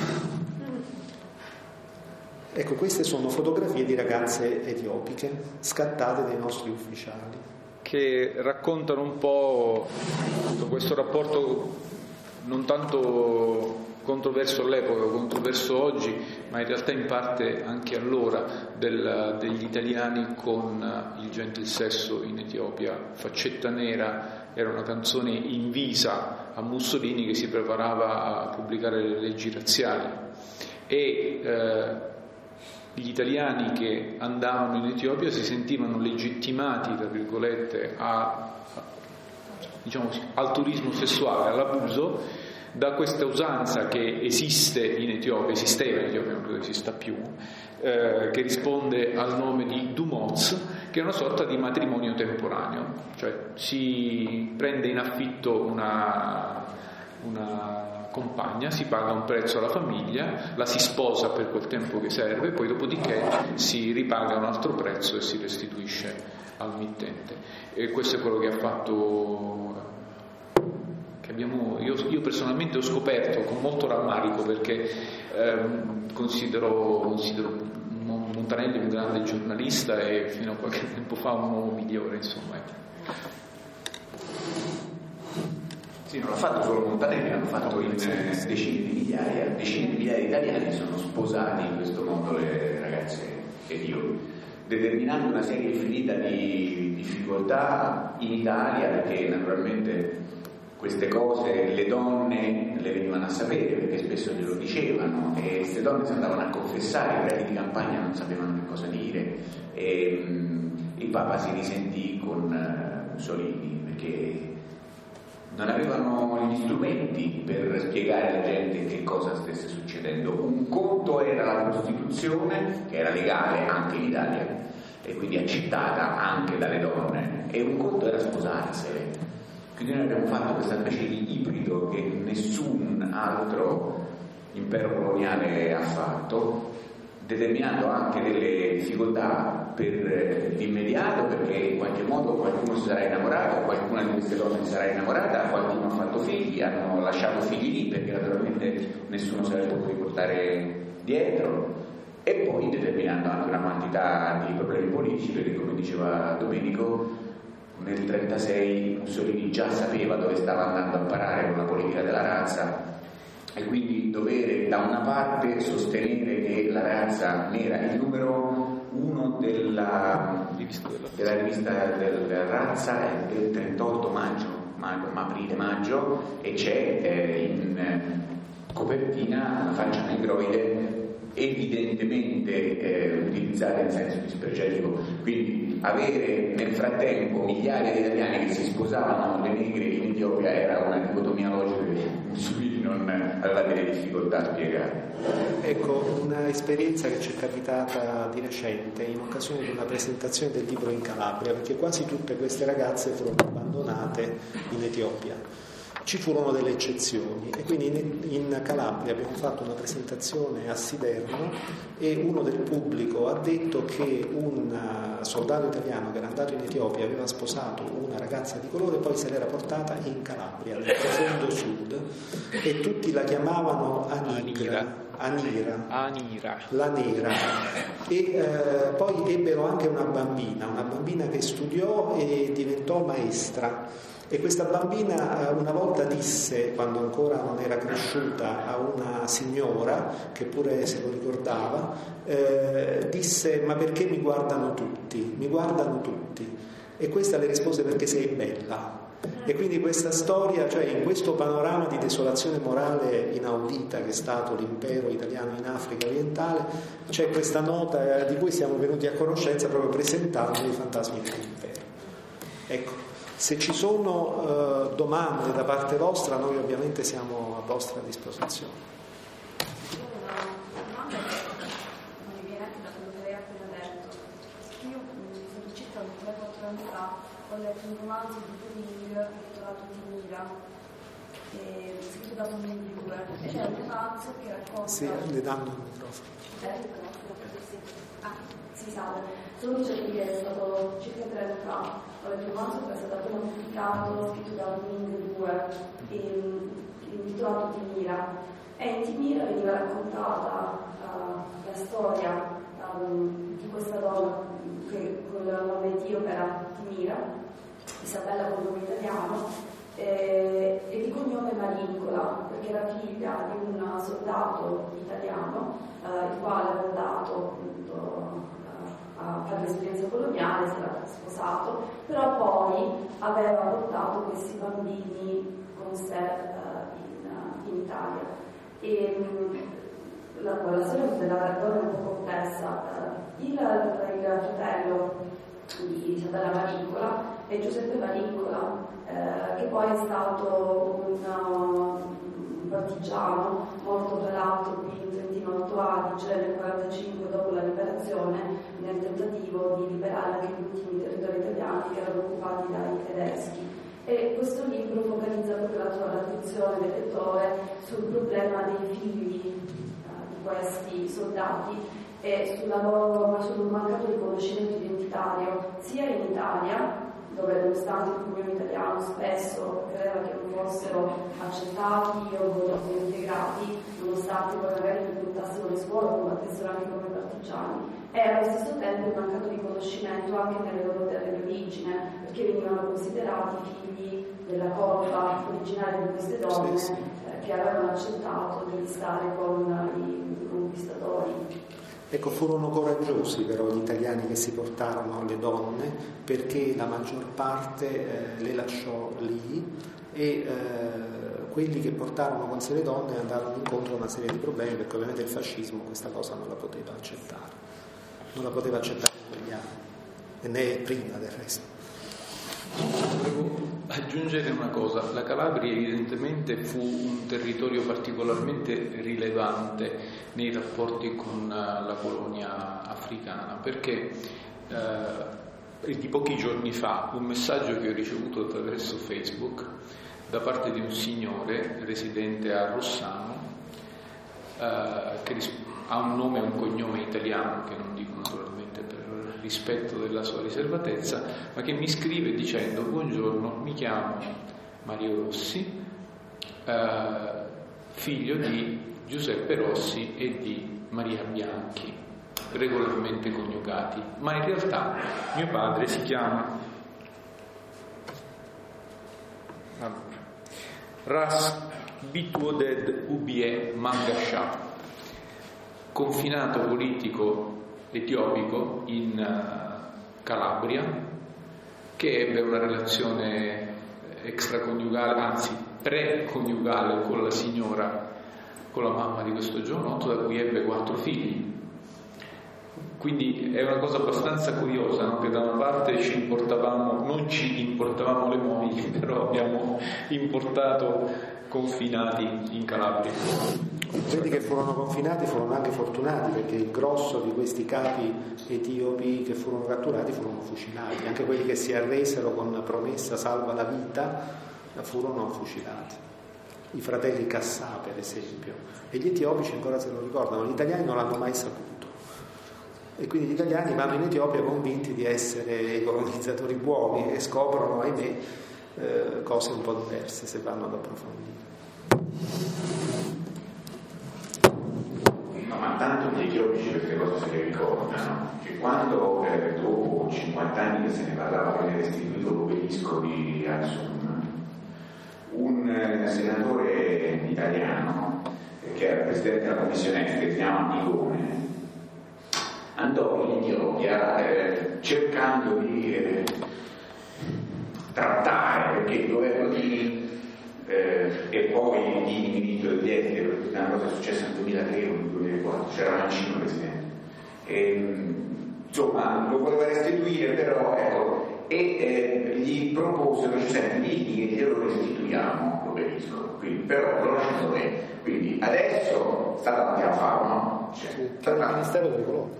Ecco, queste sono fotografie di ragazze etiopiche scattate dai nostri ufficiali, che raccontano un po' questo rapporto non tanto controverso all'epoca, controverso oggi, ma in realtà in parte anche allora, degli italiani con il gentil sesso in Etiopia. Faccetta nera era una canzone invisa a Mussolini che si preparava a pubblicare le leggi razziali, e gli italiani che andavano in Etiopia si sentivano legittimati, tra virgolette, al turismo sessuale, all'abuso, da questa usanza che esisteva in Etiopia, non credo esista più, che risponde al nome di Dumoz, che è una sorta di matrimonio temporaneo, cioè si prende in affitto una compagna, si paga un prezzo alla famiglia, la si sposa per quel tempo che serve, poi dopodiché si ripaga un altro prezzo e si restituisce al mittente. E questo è quello che ha fatto, io personalmente ho scoperto con molto rammarico, perché considero Montanelli un grande giornalista e fino a qualche tempo fa un uomo migliore, insomma. Sì, non l'ha fatto solo Montanelli, l'hanno fatto in decine di migliaia di italiani sono sposati in questo modo le ragazze ed io, determinando una serie infinita di difficoltà in Italia, perché naturalmente queste cose le donne le venivano a sapere, perché spesso glielo dicevano, e queste donne si andavano a confessare, i preti di campagna non sapevano che cosa dire, e il Papa si risentì con Mussolini perché non avevano gli strumenti per spiegare alla gente che cosa stesse succedendo. Un conto era la Costituzione, che era legale anche in Italia e quindi accettata anche dalle donne, e un conto era sposarsene. Quindi noi abbiamo fatto questa specie di ibrido che nessun altro impero coloniale ha fatto, determinando anche delle difficoltà per l'immediato, perché in qualche modo qualcuno si sarà innamorato, qualcuna di queste donne si sarà innamorata, qualcuno ha fatto figli, hanno lasciato figli lì perché naturalmente nessuno se li può riportare dietro, e poi determinando anche una quantità di problemi politici, perché come diceva Domenico, nel 1936 Mussolini già sapeva dove stava andando a parare con la politica della razza, e quindi dovere da una parte sostenere che la razza nera, il numero 1 della rivista della razza è del 38 aprile-maggio, e c'è in copertina una faccia negroide evidentemente utilizzata in senso dispregiativo. Quindi avere nel frattempo migliaia di italiani che si sposavano le negre in Etiopia era una dicotomia logica che Mussolini non aveva delle difficoltà a spiegare. Ecco, un'esperienza che ci è capitata di recente in occasione di una presentazione del libro in Calabria, perché quasi tutte queste ragazze furono abbandonate in Etiopia. Ci furono delle eccezioni, e quindi in Calabria abbiamo fatto una presentazione a Siderno, e uno del pubblico ha detto che un soldato italiano che era andato in Etiopia aveva sposato una ragazza di colore e poi se l'era portata in Calabria, nel profondo sud, e tutti la chiamavano Anira, la nera, e poi ebbero anche una bambina che studiò e diventò maestra. E questa bambina una volta disse, quando ancora non era cresciuta, a una signora, che pure se lo ricordava, disse: ma perché mi guardano tutti? Mi guardano tutti. E questa le rispose: perché sei bella. E quindi questa storia, cioè in questo panorama di desolazione morale inaudita che è stato l'impero italiano in Africa orientale, c'è questa nota di cui siamo venuti a conoscenza proprio presentando i fantasmi dell'impero. Ecco. Se ci sono domande da parte vostra, noi ovviamente siamo a vostra disposizione. Una domanda che mi viene anche da quello che lei ha appena detto. Io sono circa 3-4 anni fa ho letto un romanzo di Timir intitolato Timira, scritto da Domenico Due, ed è un romanzo che racconta... Sì, le danno il microfono. Sì, salve. Solo dicevo che è stato circa 3 anni fa. Ho letto un romanzo che è stato appena pubblicato, scritto da Domenico Due, intitolato Timira. E in Timira veniva raccontata la storia di questa donna che con il nome etiope era Timira, Isabella con nome italiano, e di cognome Marincola, perché era figlia di un soldato italiano, il quale aveva andato appunto a fare l'esperienza coloniale, si era sposato, però poi aveva portato questi bambini con sé in Italia. E la storia della donna è un po' complessa. Il fratello di Isabella Marincola è Giuseppe Marincola, che poi è stato un partigiano morto tra l'altro qui in Trentino Alto Adige nel 1945 dopo la liberazione, nel tentativo di liberare anche gli ultimi erano occupati dai tedeschi. E questo libro focalizza proprio l'attenzione del lettore sul problema dei figli di questi soldati e sul mancato riconoscimento identitario sia in Italia, dove nonostante il cognome italiano spesso credeva che non fossero accettati o integrati, nonostante poi magari frequentassero le scuole o combattessero anche come partigiani, e allo stesso tempo il mancato riconoscimento anche nelle loro terre di origine, perché venivano considerati figli della colfa originaria di queste donne che avevano accettato di stare con i conquistatori. Ecco, furono coraggiosi però gli italiani che si portarono le donne, perché la maggior parte le lasciò lì e quelli che portarono con sé le donne andarono incontro a una serie di problemi, perché ovviamente il fascismo questa cosa non la poteva accettare in quegli anni, e né prima del resto. Volevo aggiungere una cosa: la Calabria evidentemente fu un territorio particolarmente rilevante nei rapporti con la colonia africana, perché di pochi giorni fa un messaggio che ho ricevuto attraverso Facebook da parte di un signore residente a Rossano, che ha un nome e un cognome italiano che non dico naturalmente per rispetto della sua riservatezza, ma che mi scrive dicendo: buongiorno, mi chiamo Mario Rossi, figlio di Giuseppe Rossi e di Maria Bianchi, regolarmente coniugati, ma in realtà mio padre si chiama Ras Bituoded Ubie Mangasha, confinato politico etiopico in Calabria, che ebbe una relazione extraconiugale, anzi preconiugale con la signora, con la mamma di questo giovanotto, da cui ebbe 4 figli. Quindi è una cosa abbastanza curiosa, no? Che da una parte non ci importavamo le mogli, però abbiamo importato confinati in Calabria. Quelli che furono confinati furono anche fortunati, perché il grosso di questi capi etiopi che furono catturati furono fucilati, anche quelli che si arresero con promessa salva la vita furono fucilati. I fratelli Cassà, per esempio, e gli etiopici ancora se lo ricordano, gli italiani non l'hanno mai saputo, e quindi gli italiani vanno in Etiopia convinti di essere i colonizzatori buoni e scoprono, ahimè, cose un po' diverse se vanno ad approfondire. Ma tanto gli etiopici queste cose se le ricordano, che quando dopo 50 anni che se ne parlava che venne restituito l'obelisco di Aksum, un senatore italiano che era presidente della commissione estera, che si chiama Migone, andò in Etiopia cercando di trattare, perché il governo di e poi di ministro degli esteri, perché una cosa è successa nel 2003 o nel 2004, c'era Mancino presidente, insomma lo voleva restituire, però ecco, e gli proposero, ci senti, digli che glielo restituiamo l'obelisco, quindi però lo lasciano dove, quindi adesso sta davanti alla FAO, no? Che era il Ministero dell'Economia,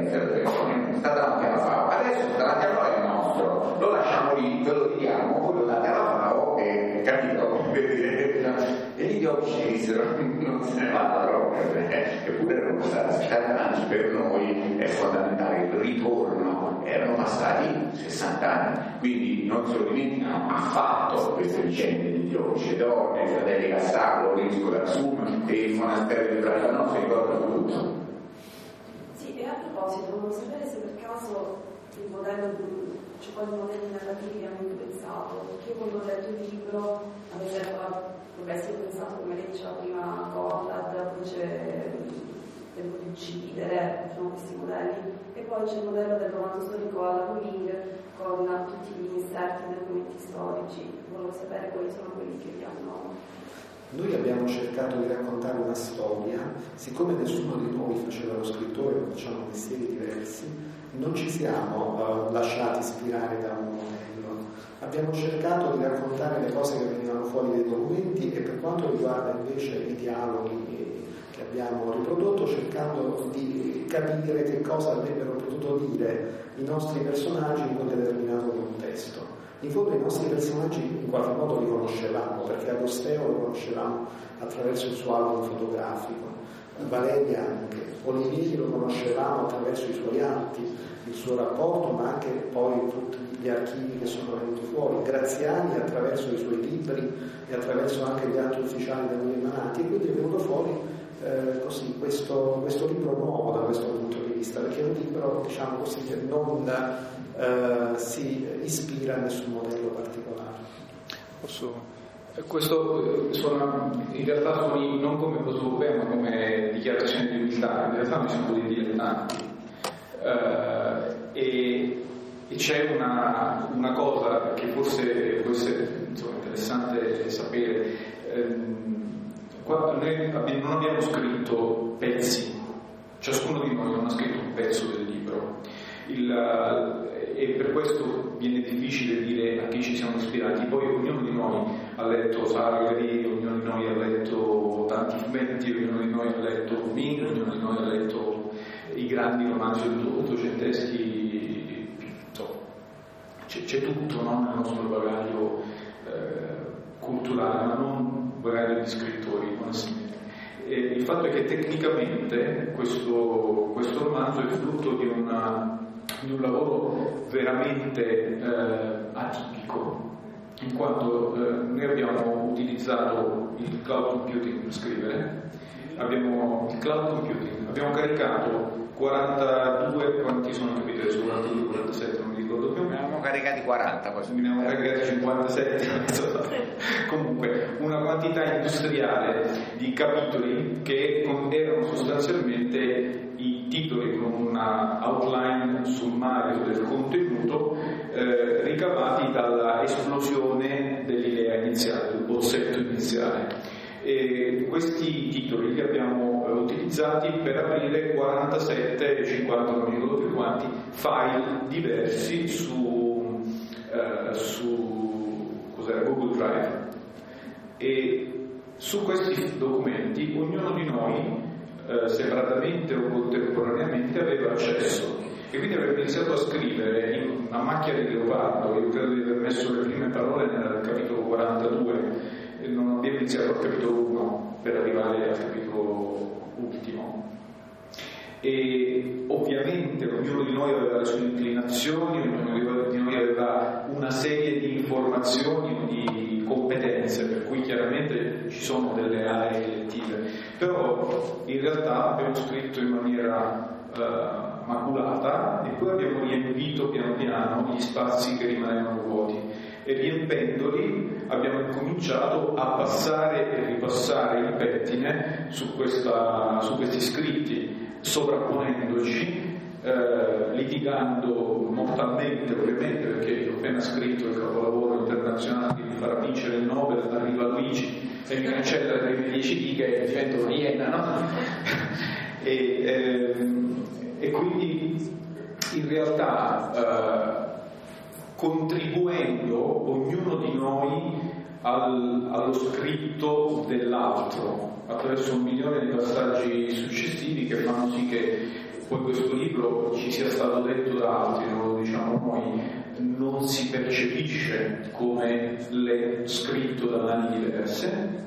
sta davanti alla FAO, adesso sta davanti alla FAO è il nostro, lo lasciamo lì, ve lo diamo, voi lo date alla FAO e capito? E gli etiopici dissero non se ne va proprio, eppure erano passati 70 anni, per noi è fondamentale il ritorno, erano passati 60 anni, quindi non se lo dimenticano affatto queste vicende di etiopici, donne, i fratelli Cassà, l'obelisco d'Aksum e il monastero di Braiano, si ricordano tutto. Sì, e a proposito, volevo sapere se per caso il modello cioè quali modelli narrativi hanno influenzato, perché io quando ho letto il libro ad esempio avessi pensato, come lei diceva prima, Conrad, poi c'è Tempo di uccidere, sono questi modelli, e poi c'è il modello del romanzo storico alla Rowling con tutti gli inserti dei documenti storici. Volevo sapere quali sono quelli che vi hanno. Noi abbiamo cercato di raccontare una storia, siccome nessuno di noi faceva lo scrittore, facciamo mestieri diversi, non ci siamo lasciati ispirare da un modello. Abbiamo cercato di raccontare le cose che venivano fuori dai documenti, e per quanto riguarda invece i dialoghi che abbiamo riprodotto, cercando di capire che cosa avrebbero potuto dire i nostri personaggi in quel determinato contesto. In fondo i nostri personaggi in qualche modo li conoscevamo, perché Agosteo lo conoscevamo attraverso il suo album fotografico, Valeria anche, Olivieri lo conoscevamo attraverso i suoi atti, il suo rapporto, ma anche poi tutti gli archivi che sono venuti fuori, Graziani attraverso i suoi libri e attraverso anche gli atti ufficiali da lui emanati, e quindi è venuto fuori così questo libro nuovo da questo punto di vista, perché è un libro, diciamo così, che non si ispira a nessun modello particolare. Questo in realtà sono non come prosopopea ma come dichiarazione di umiltà, in realtà mi sono dei dilettanti, e c'è una cosa che forse può essere interessante sapere. Noi non abbiamo scritto pezzi, ciascuno di noi non ha scritto un pezzo del libro, e per questo viene difficile dire a chi ci siamo ispirati. Poi ognuno di noi ha letto Sargari, ognuno di noi ha letto tanti fumetti, ognuno di noi ha letto Min, ognuno di noi ha letto i grandi romanzi ottocenteschi, c'è tutto, no? Nel nostro bagaglio culturale, ma non bagaglio di scrittori, onestamente. Il fatto è che tecnicamente questo romanzo è frutto di un lavoro veramente atipico, in quanto noi abbiamo utilizzato il cloud computing per scrivere, abbiamo caricato 42, quanti sono capitoli su 42, 47, non mi ricordo più. Ne abbiamo caricati 40, poi ne abbiamo caricati 57, comunque una quantità industriale di capitoli che erano sostanzialmente i titoli con una outline sommario del contenuto ricavati dalla esplosione dell'idea iniziale, del bozzetto iniziale. E questi titoli li abbiamo utilizzati per aprire 47, 50, non mi ricordo più quanti, file diversi su Google Drive, e su questi documenti ognuno di noi separatamente o contemporaneamente aveva accesso, e quindi aveva iniziato a scrivere in una macchia di leopardo. Io credo di aver messo le prime parole nel capitolo 42 e non abbiamo iniziato al capitolo 1 per arrivare al capitolo ultimo. E ovviamente ognuno di noi aveva le sue inclinazioni, ognuno di noi aveva una serie di informazioni, di competenze, per cui chiaramente ci sono delle aree elettive, però in realtà abbiamo scritto in maniera maculata, e poi abbiamo riempito piano piano gli spazi che rimanevano vuoti, e riempendoli abbiamo cominciato a passare e ripassare il pettine su questi scritti, sovrapponendoci, litigando mortalmente, ovviamente, perché io ho appena scritto il capolavoro internazionale che mi farà vincere il Nobel, arriva Luigi e mi cancella le prime 10 righe e divento un'iena, no? E quindi in realtà contribuendo ognuno di noi allo scritto dell'altro attraverso 1 milione di passaggi successivi che fanno sì che poi questo libro ci sia stato detto da altri, non lo diciamo noi, non si percepisce come scritto da mani diverse,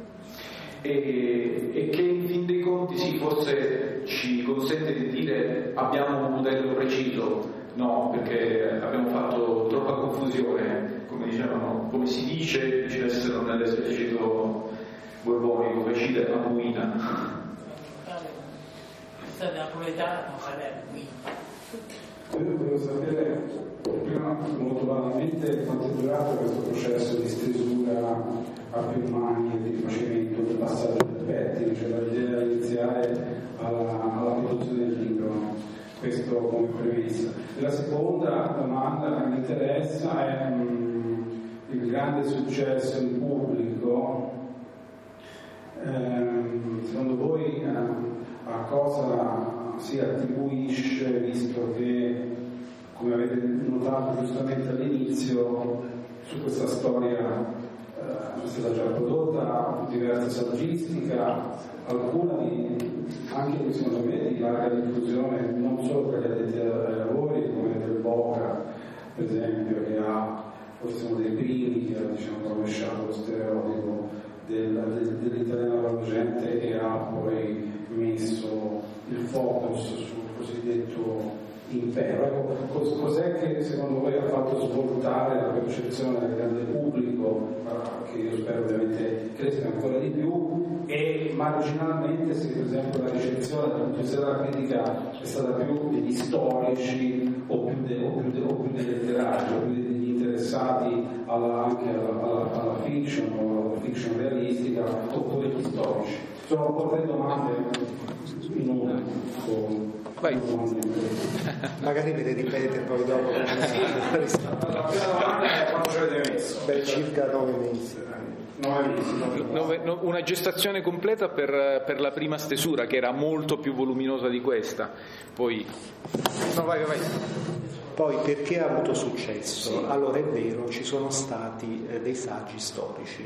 e che in fin dei conti sì, forse ci consente di dire abbiamo un modello preciso. No, perché abbiamo fatto troppa confusione, come dicevano, come si dicessero nell'esercito borbonico, fecide la guida. Questa napoletana non sarebbe guida. Io volevo sapere, prima molto banalmente, quanto è durato questo processo di stesura a più mani e di rifacimento del passaggio del pettine, cioè dall'idea iniziale alla produzione del libro. Questo come premessa. La seconda domanda che mi interessa è il grande successo in pubblico. Secondo voi a cosa si attribuisce, visto che, come avete notato giustamente all'inizio, su questa storia è stata già prodotta diversa saggistica, alcuna anche secondo me di larga diffusione, non solo per gli addetti ai lavori, come del Boca, per esempio, che ha forse uno dei primi che ha, diciamo, rovesciato lo stereotipo dell'italiano traducente e ha poi messo il focus sul cosiddetto impero. Ecco, cos'è che secondo voi ha fatto svoltare la percezione del grande pubblico, che io spero ovviamente cresca ancora di più, e marginalmente se per esempio la ricezione dal punto di vista della critica è stata più degli storici o più dei letterati, o più degli interessati anche alla fiction o alla fiction realistica, oppure gli storici? Sono un po' tre domande in una. Vai. Magari me le ripete poi dopo. La prima domanda è quanto ci avete messo? Beh, circa 9 mesi. 9 mesi. Una gestazione completa per la prima stesura, che era molto più voluminosa di questa. Poi no, vai. Poi perché ha avuto successo? Sì. Allora è vero, ci sono stati dei saggi storici,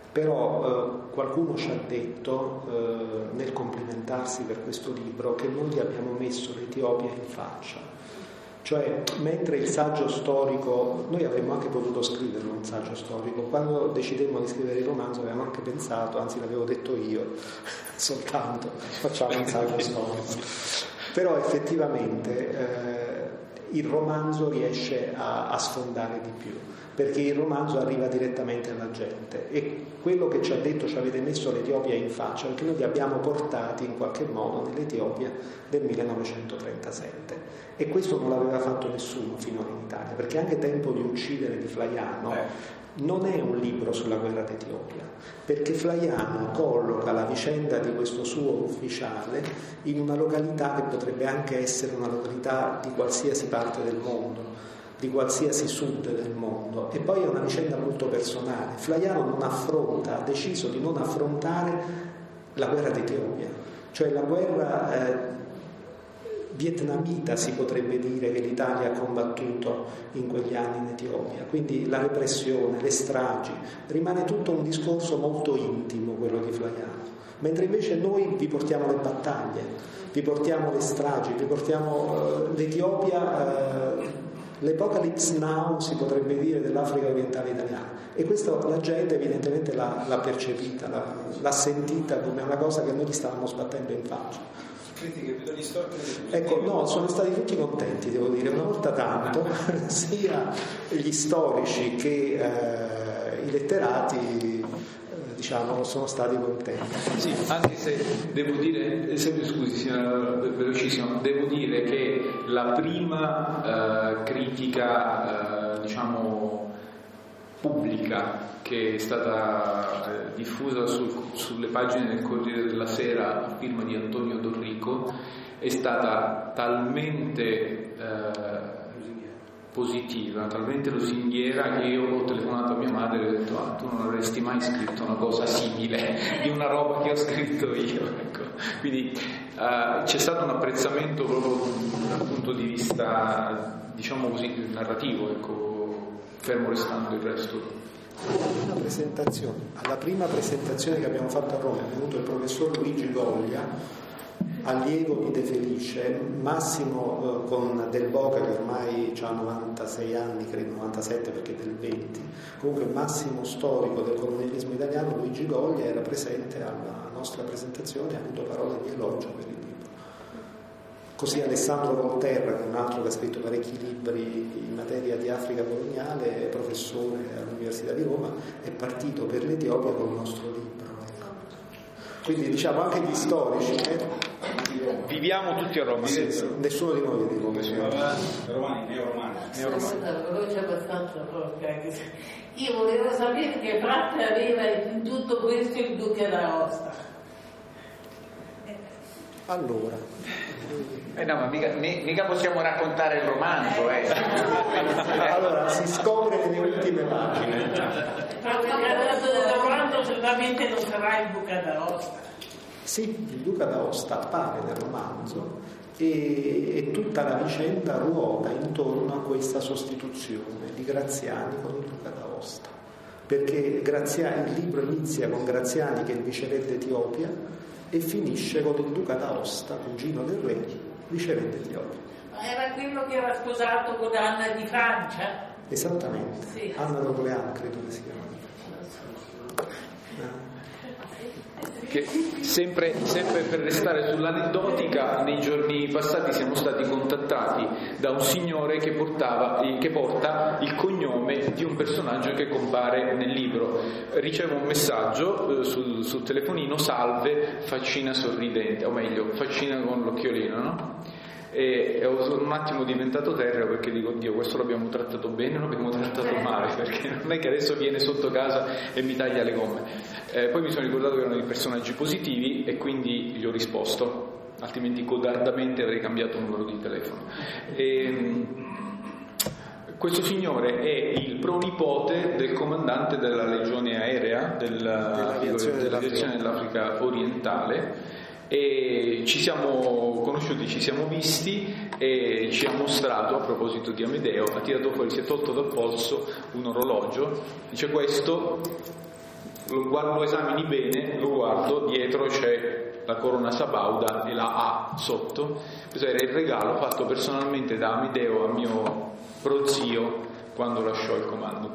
però qualcuno ci ha detto nel complimentarsi per questo libro che noi gli abbiamo messo l'Etiopia in faccia. Cioè, mentre il saggio storico, noi avremmo anche potuto scriverlo un saggio storico, quando decidemmo di scrivere il romanzo avevamo anche pensato, anzi l'avevo detto io soltanto, facciamo un saggio storico. Però effettivamente il romanzo riesce a sfondare di più, perché il romanzo arriva direttamente alla gente, e quello che ci ha detto ci avete messo l'Etiopia in faccia, perché noi li abbiamo portati in qualche modo nell'Etiopia del 1937, e questo non l'aveva fatto nessuno finora in Italia, perché anche Tempo di uccidere di Flaiano non è un libro sulla guerra d'Etiopia, perché Flaiano colloca la vicenda di questo suo ufficiale in una località che potrebbe anche essere una località di qualsiasi parte del mondo, di qualsiasi sud del mondo, e poi è una vicenda molto personale. Flaiano ha deciso di non affrontare la guerra d'Etiopia, cioè la guerra vietnamita, si potrebbe dire, che l'Italia ha combattuto in quegli anni in Etiopia, quindi la repressione, le stragi, rimane tutto un discorso molto intimo quello di Flaiano, mentre invece noi vi portiamo le battaglie, vi portiamo le stragi, vi portiamo l'Etiopia, l'Apocalypse Now, si potrebbe dire, dell'Africa orientale italiana, e questo la gente evidentemente l'ha percepita, l'ha sentita come una cosa che noi gli stavamo sbattendo in faccia. Critiche più degli storici? Ecco, no, sono stati tutti contenti, devo dire, una volta tanto, sia gli storici che i letterati, diciamo, sono stati contenti. Sì, anche se devo dire, scusi, velocissimo, devo dire che la prima critica, diciamo, pubblica che è stata diffusa sulle pagine del Corriere della Sera a firma di Antonio Dorrico è stata talmente positiva, talmente lusinghiera, che io ho telefonato a mia madre e ho detto: tu non avresti mai scritto una cosa simile di una roba che ho scritto io, ecco. Quindi c'è stato un apprezzamento proprio dal punto di vista, diciamo così, narrativo, ecco, fermo restando il resto. Alla prima presentazione che abbiamo fatto a Roma è venuto il professor Luigi Goglia, allievo di De Felice, Massimo con Del Boca, che ormai ha 96 anni, credo 97 perché è del 20, comunque il massimo storico del colonialismo italiano. Luigi Goglia era presente alla nostra presentazione e ha avuto parole di elogio per il libro. Così Alessandro Volterra, che è un altro che ha scritto parecchi libri in materia di Africa coloniale, è professore all'Università di Roma, è partito per l'Etiopia con il nostro libro. Quindi diciamo anche gli storici. Viviamo tutti a Roma. Sì, nessuno di noi è di Roma. Neoromani. Veloce abbastanza proprio. Io volevo sapere che parte aveva in tutto questo il Duca d'Aosta. Allora, no, ma mica possiamo raccontare il romanzo, allora si scopre nelle ultime pagine. Ma del romanzo certamente non sarà il Duca d'Aosta. Sì, il Duca d'Aosta appare nel romanzo e tutta la vicenda ruota intorno a questa sostituzione di Graziani con il Duca d'Aosta. perché il libro inizia con Graziani che è il viceré d'Etiopia e finisce con il duca d'Aosta, cugino del re, viceré d'Etiopia. Era quello che era sposato con Anna di Francia? Esattamente, sì. Anna d'Orleans credo che si chiama. Che sempre per restare sull'aneddotica, nei giorni passati siamo stati contattati da un signore che porta il cognome di un personaggio che compare nel libro. Ricevo un messaggio sul telefonino: salve, faccina sorridente, o meglio, faccina con l'occhiolino, no? E sono un attimo diventato terreo, perché dico: Dio, questo l'abbiamo trattato bene o l'abbiamo trattato male, perché non è che adesso viene sotto casa e mi taglia le gomme. Poi mi sono ricordato che erano dei personaggi positivi e quindi gli ho risposto, altrimenti codardamente avrei cambiato numero di telefono. Questo signore è il pronipote del comandante della legione aerea dell'aviazione dell'Africa orientale, e ci siamo conosciuti, ci siamo visti e ci ha mostrato, a proposito di Amedeo, ha tirato fuori, si è tolto dal polso un orologio, dice: questo lo esamini bene, lo guardo, dietro c'è la corona sabauda e la A sotto. Questo era il regalo fatto personalmente da Amedeo a mio prozio quando lasciò il comando.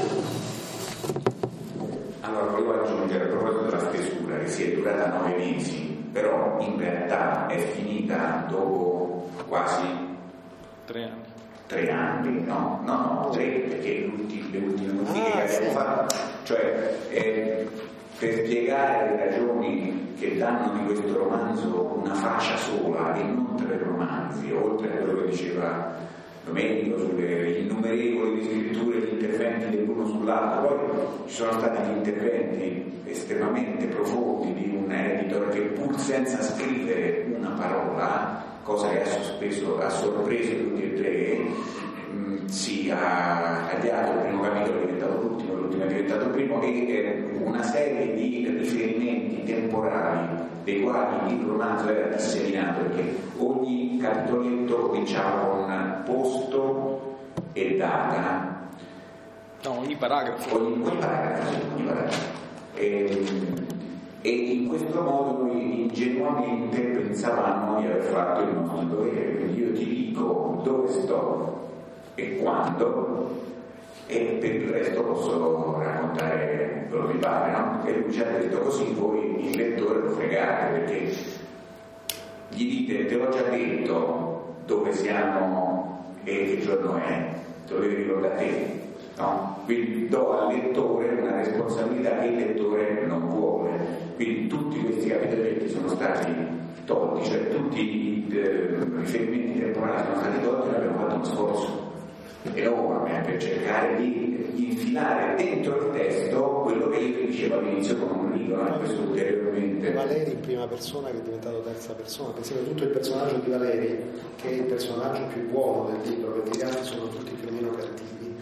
Allora, volevo aggiungere a proposito della stesura, che si è durata 9 mesi, però in realtà è finita dopo quasi 3 anni. 3 anni, no, 3, perché le ultime modifiche che abbiamo fatto, cioè per spiegare le ragioni che danno di questo romanzo una fascia sola e non 3 romanzi, oltre a quello che diceva Domenico sulle innumerevoli scritture e gli interventi dell'uno sull'altro. Poi ci sono stati gli interventi estremamente profondi di un editor che, pur senza scrivere una parola, cosa che ha sorpreso tutti e 3, si ha tagliato il primo capitolo, è diventato l'ultimo è diventato il primo, e una serie di riferimenti temporali dei quali il romanzo era disseminato, perché ogni capitoletto cominciava con posto e data. No, ogni paragrafo. Ogni paragrafo. E in questo modo noi ingenuamente pensavamo di aver fatto il nostro dovere, quindi io ti dico dove sto e quando, e per il resto posso raccontare quello che mi pare, no? E lui ci ha detto: così voi il lettore lo fregate, perché gli dite: te l'ho già detto dove siamo e che giorno è, te lo devi ricordare te, no? Quindi do al lettore una responsabilità che il lettore non vuole. Quindi tutti questi capitoletti sono stati tolti, cioè tutti i riferimenti temporali sono stati tolti, e abbiamo fatto uno sforzo enorme per cercare di infilare dentro il testo quello che io ti dicevo all'inizio con un libro, questo ulteriormente. Valeri in prima persona, che è diventato terza persona, pensiamo tutto il personaggio di Valeri, che è il personaggio più buono del libro, perché gli altri sono tutti più o meno cattivi,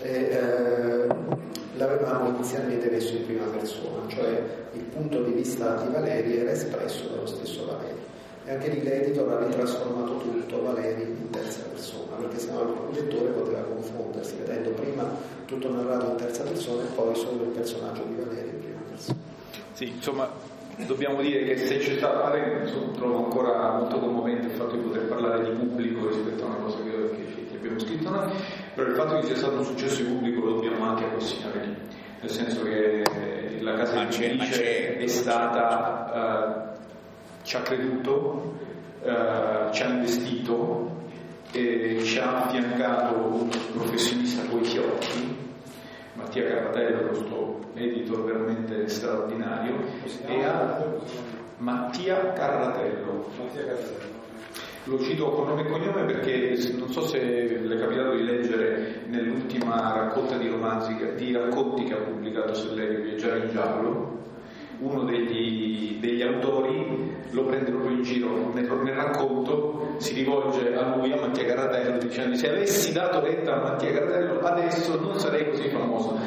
l'avevamo inizialmente messo in prima persona, cioè il punto di vista di Valeri era espresso dallo stesso Valeri, e anche lì l'editor ha ritrasformato tutto Valeri in terza persona, perché sennò il lettore poteva confondersi vedendo prima tutto narrato in terza persona e poi solo il personaggio di Valeri in prima persona. Sì, insomma, dobbiamo dire che se c'è stato, trovo ancora molto commovente il fatto di poter parlare di pubblico rispetto a una cosa che abbiamo scritto noi, però il fatto che sia stato un successo di pubblico lo dobbiamo anche a Cossinarelli, nel senso che la casa editrice è stata ci ha creduto, ci ha investito e ci ha affiancato un professionista coi fiocchi, Mattia Carratello, questo editor veramente straordinario, Mattia Carratello. Lo cito con nome e cognome perché non so se le è capitato di leggere nell'ultima raccolta di racconti che ha pubblicato Sellerio, Viaggiare in giallo. Uno degli autori lo prende proprio in giro nel racconto, si rivolge a lui, a Mattia Carratello, dicendo: se avessi dato retta a Mattia Carratello adesso non sarei così famoso.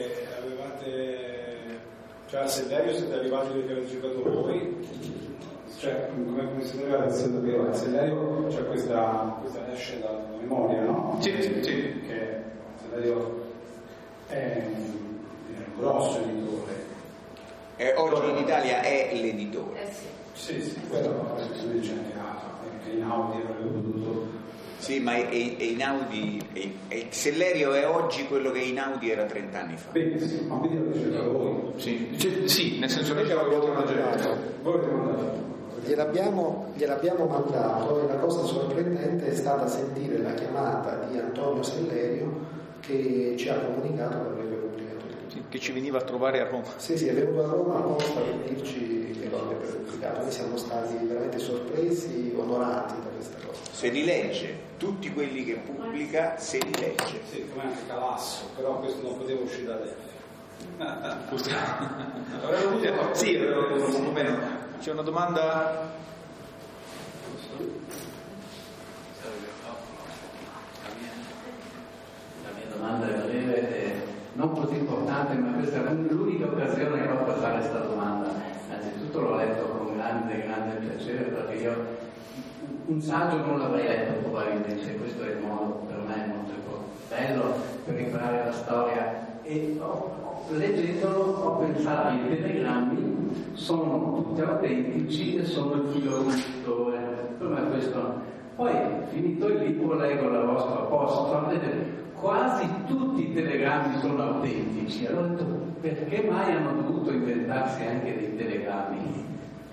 Cioè al Sellerio siete arrivati perché avete giocato voi? cioè, come si deve sapere, il Sellerio c'è questa esce dalla memoria, no? Sì. Che il Sellerio è un grosso editore. Oggi in Italia è l'editore. Sì, quello si dice che Einaudi avrebbe potuto. Sì, ma Einaudi, Sellerio è oggi quello che Einaudi era 30 anni fa. Benissimo, ma quindi lo dicete voi? Sì, nel senso che l'abbiamo mandato. Gliel'abbiamo mandato, e la cosa sorprendente è stata sentire la chiamata di Antonio Sellerio che ci ha comunicato che avrebbe pubblicato il libro. Che ci veniva a trovare a Roma. Sì, è venuto a Roma apposta per dirci che lo avrebbe pubblicato. Noi siamo stati veramente sorpresi, onorati da questa cosa. Se li legge, tutti quelli che pubblica, se li legge. Sì, come anche Calasso, però questo non poteva uscire da Delfi. Sì, un po' meno. C'è una domanda? La mia domanda è breve, non così importante, ma questa è l'unica occasione che ho per fare questa domanda. Innanzitutto l'ho letto con grande piacere, perché io un saggio non l'avrei letto probabilmente, questo è il modo per me molto bello per imparare la storia, e leggendolo ho pensato che i telegrammi sono tutti autentici e sono il filo conduttore. Per me questo. Poi finito il libro leggo la vostra posta, quasi tutti i telegrammi sono autentici. Allora ho detto, perché mai hanno dovuto inventarsi anche dei telegrammi?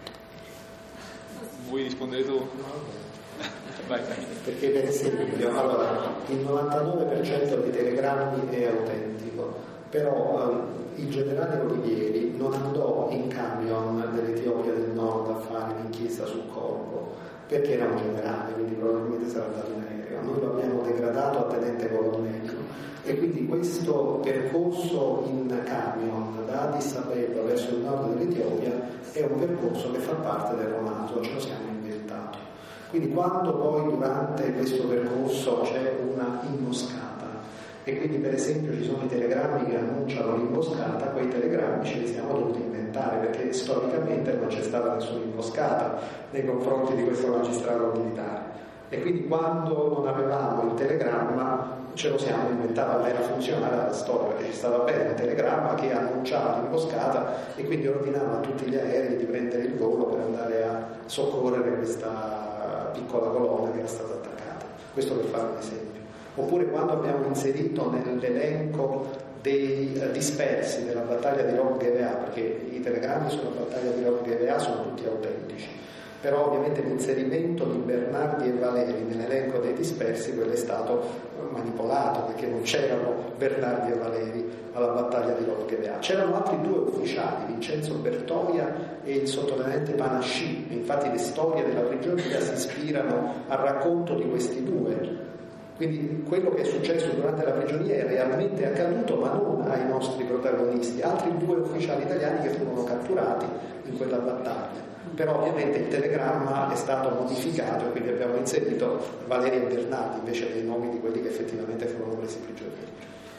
Vuoi rispondere tu? Vai. Perché per esempio, allora, il 99% dei telegrammi è autentico, però il generale Olivieri non andò in camion dell'Etiopia del Nord a fare l'inchiesta sul corpo, perché era un generale, quindi probabilmente sarà andato in aereo. Noi lo abbiamo degradato a tenente colonnello, e quindi questo percorso in camion da Addis Abeba verso il nord dell'Etiopia è un percorso che fa parte del romanzo, ce lo siamo inventato. Quindi quando poi durante questo percorso c'è una imboscata, e quindi per esempio ci sono i telegrammi che annunciano l'imboscata, quei telegrammi ce li siamo dovuti inventare, perché storicamente non c'è stata nessuna imboscata nei confronti di questo magistrato militare, e quindi quando non avevamo il telegramma ce lo siamo inventato, ma era funzionale alla storia, perché ci stava bene il telegramma che annunciava l'imboscata e quindi ordinava a tutti gli aerei di prendere il volo per andare a soccorrere questa piccola colonna che era stata attaccata. Questo per fare un esempio. Oppure quando abbiamo inserito nell'elenco dei dispersi della battaglia di Lord Gevea, perché i telegrammi sulla battaglia di Lord Gevea sono tutti autentici, però ovviamente l'inserimento di Bernardi e Valeri nell'elenco dei dispersi, quello è stato manipolato, perché non c'erano Bernardi e Valeri alla battaglia di Lord Gevea. C'erano altri due ufficiali, Vincenzo Bertoia e il sottotenente Panasci, infatti le storie della prigionia si ispirano al racconto di questi due. Quindi quello che è successo durante la prigionia è realmente accaduto, ma non ai nostri protagonisti, altri due ufficiali italiani che furono catturati in quella battaglia. Però ovviamente il telegramma è stato modificato e quindi abbiamo inserito Valeri e Bernardi invece dei nomi di quelli che effettivamente furono presi prigionieri.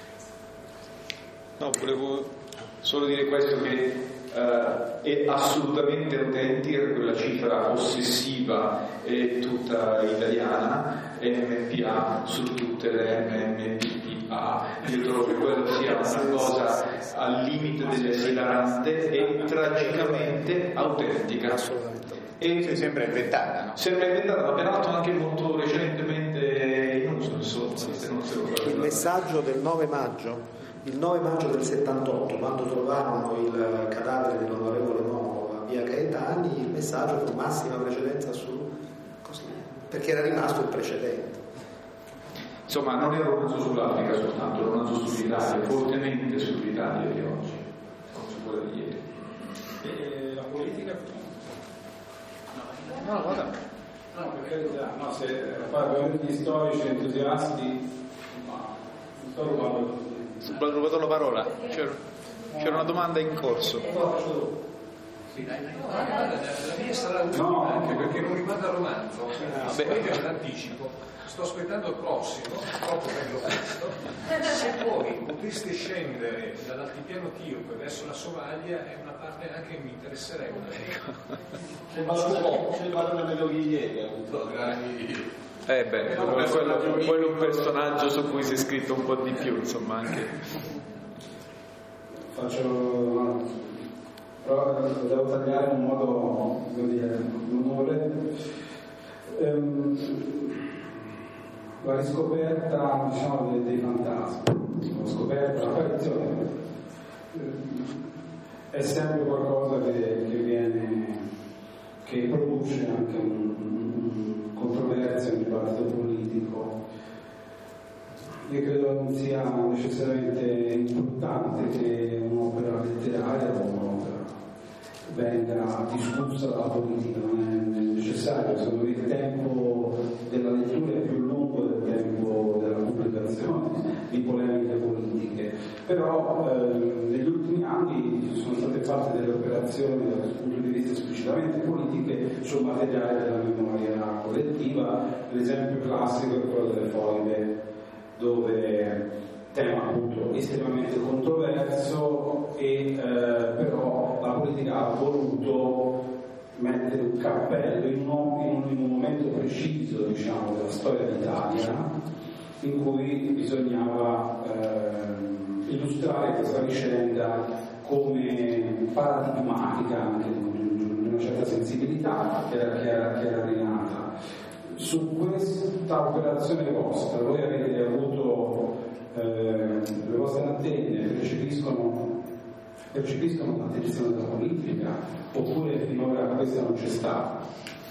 No, volevo solo dire questo, che è assolutamente autentica quella cifra ossessiva e tutta italiana, MPA su tutte le MMPA. Io trovo che quello sia una cosa al limite dell'esilarante e tragicamente autentica. E sembra inventata, no? Sembra inventata, ma peraltro anche molto recentemente in uso, insomma. Il messaggio del 9 maggio. Il 9 maggio del 78, quando trovarono il cadavere dell'onorevole Moro a via Gaetani, il messaggio fu massima precedenza su così, perché era rimasto il precedente. Insomma, non è un romanzo sull'Africa soltanto, è un romanzo sull'Italia, fortemente sull'Italia di oggi, come su quella di ieri. E la politica? No, guarda. No, per carità, no, se parlo gli storici entusiasti, ma non sto rubando. Ho rubato la parola, c'era una domanda in corso. Sì, dai. La mia sarà ultima, anche perché non riguarda il romanzo. in anticipo, sto aspettando il prossimo, troppo bello questo. Se poi poteste scendere dall'altipiano Tiope verso la Somaglia è una parte anche che mi interesserebbe. C'è il barone Meloghiglie, ha avuto grandi... quello è un personaggio su cui si è scritto un po' di più, insomma, anche. Però devo tagliare in un modo, come dire, non la riscoperta, diciamo, dei fantasmi, la scoperta, l'apparizione è sempre qualcosa che produce anche controversia, un dibattito politico. Io credo non sia necessariamente importante che un'opera letteraria o un'opera venga discussa dalla politica, non è necessario. Secondo me il tempo della lettura è più lungo del tempo della pubblicazione di polemiche politiche, però negli ultimi anni sono state fatte delle operazioni dal punto di vista esplicitamente politiche sul materiale della memoria collettiva. L'esempio classico è quello delle foibe, dove tema appunto estremamente controverso e però la politica ha voluto mettere un cappello in un momento preciso, diciamo, della storia d'Italia, in cui bisognava illustrare questa vicenda come paradigmatica anche di una certa sensibilità che era rinata. Su questa operazione vostra voi avete avuto le vostre antenne percepiscono l'attenzione della politica, oppure finora questa non c'è stata?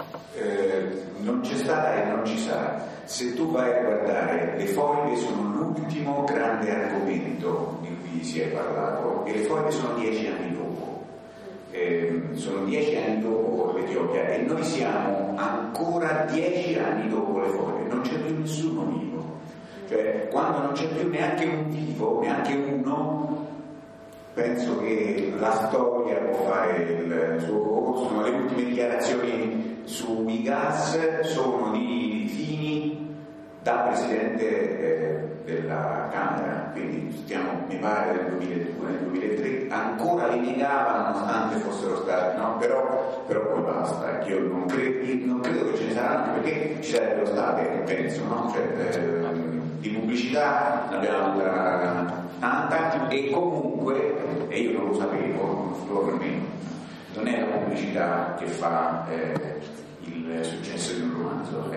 Non c'è stata e non ci sarà. Se tu vai a guardare, le foibe sono l'ultimo grande argomento di cui si è parlato, e le foibe sono 10 anni dopo. Sono 10 anni dopo l'Etiopia e noi siamo ancora 10 anni dopo le foibe, non c'è più nessuno vivo. Cioè, quando non c'è più neanche un vivo, neanche uno, penso che la storia può fare il suo corso. Le ultime dichiarazioni sui gas sono di Fini, da Presidente della Camera, quindi stiamo, mi pare, nel 2002, nel 2003, ancora le negava nonostante fossero stati, no? Però poi basta, io non credo che ce ne saranno, anche perché ci sarebbero state, penso, no? Cioè, di pubblicità ne abbiamo avuta tanta, e comunque, e io non lo sapevo, solo per me, non è la pubblicità che fa il successo di un romanzo,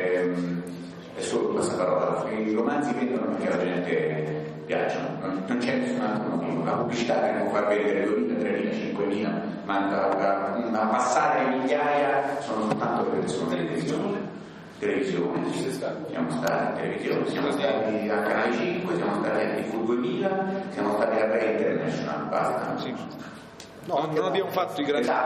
è solo questa parola. I romanzi vendono perché la gente piacciono, non c'è nessun altro motivo. La pubblicità che può far vedere 2.000, 3.000, 5.000, ma a passare le migliaia sono soltanto perché sono televisione, siamo stati in televisione, siamo stati a Canale 5, siamo stati a TV 2000, siamo stati a Rai International, basta. Sì. No, non abbiamo fatto i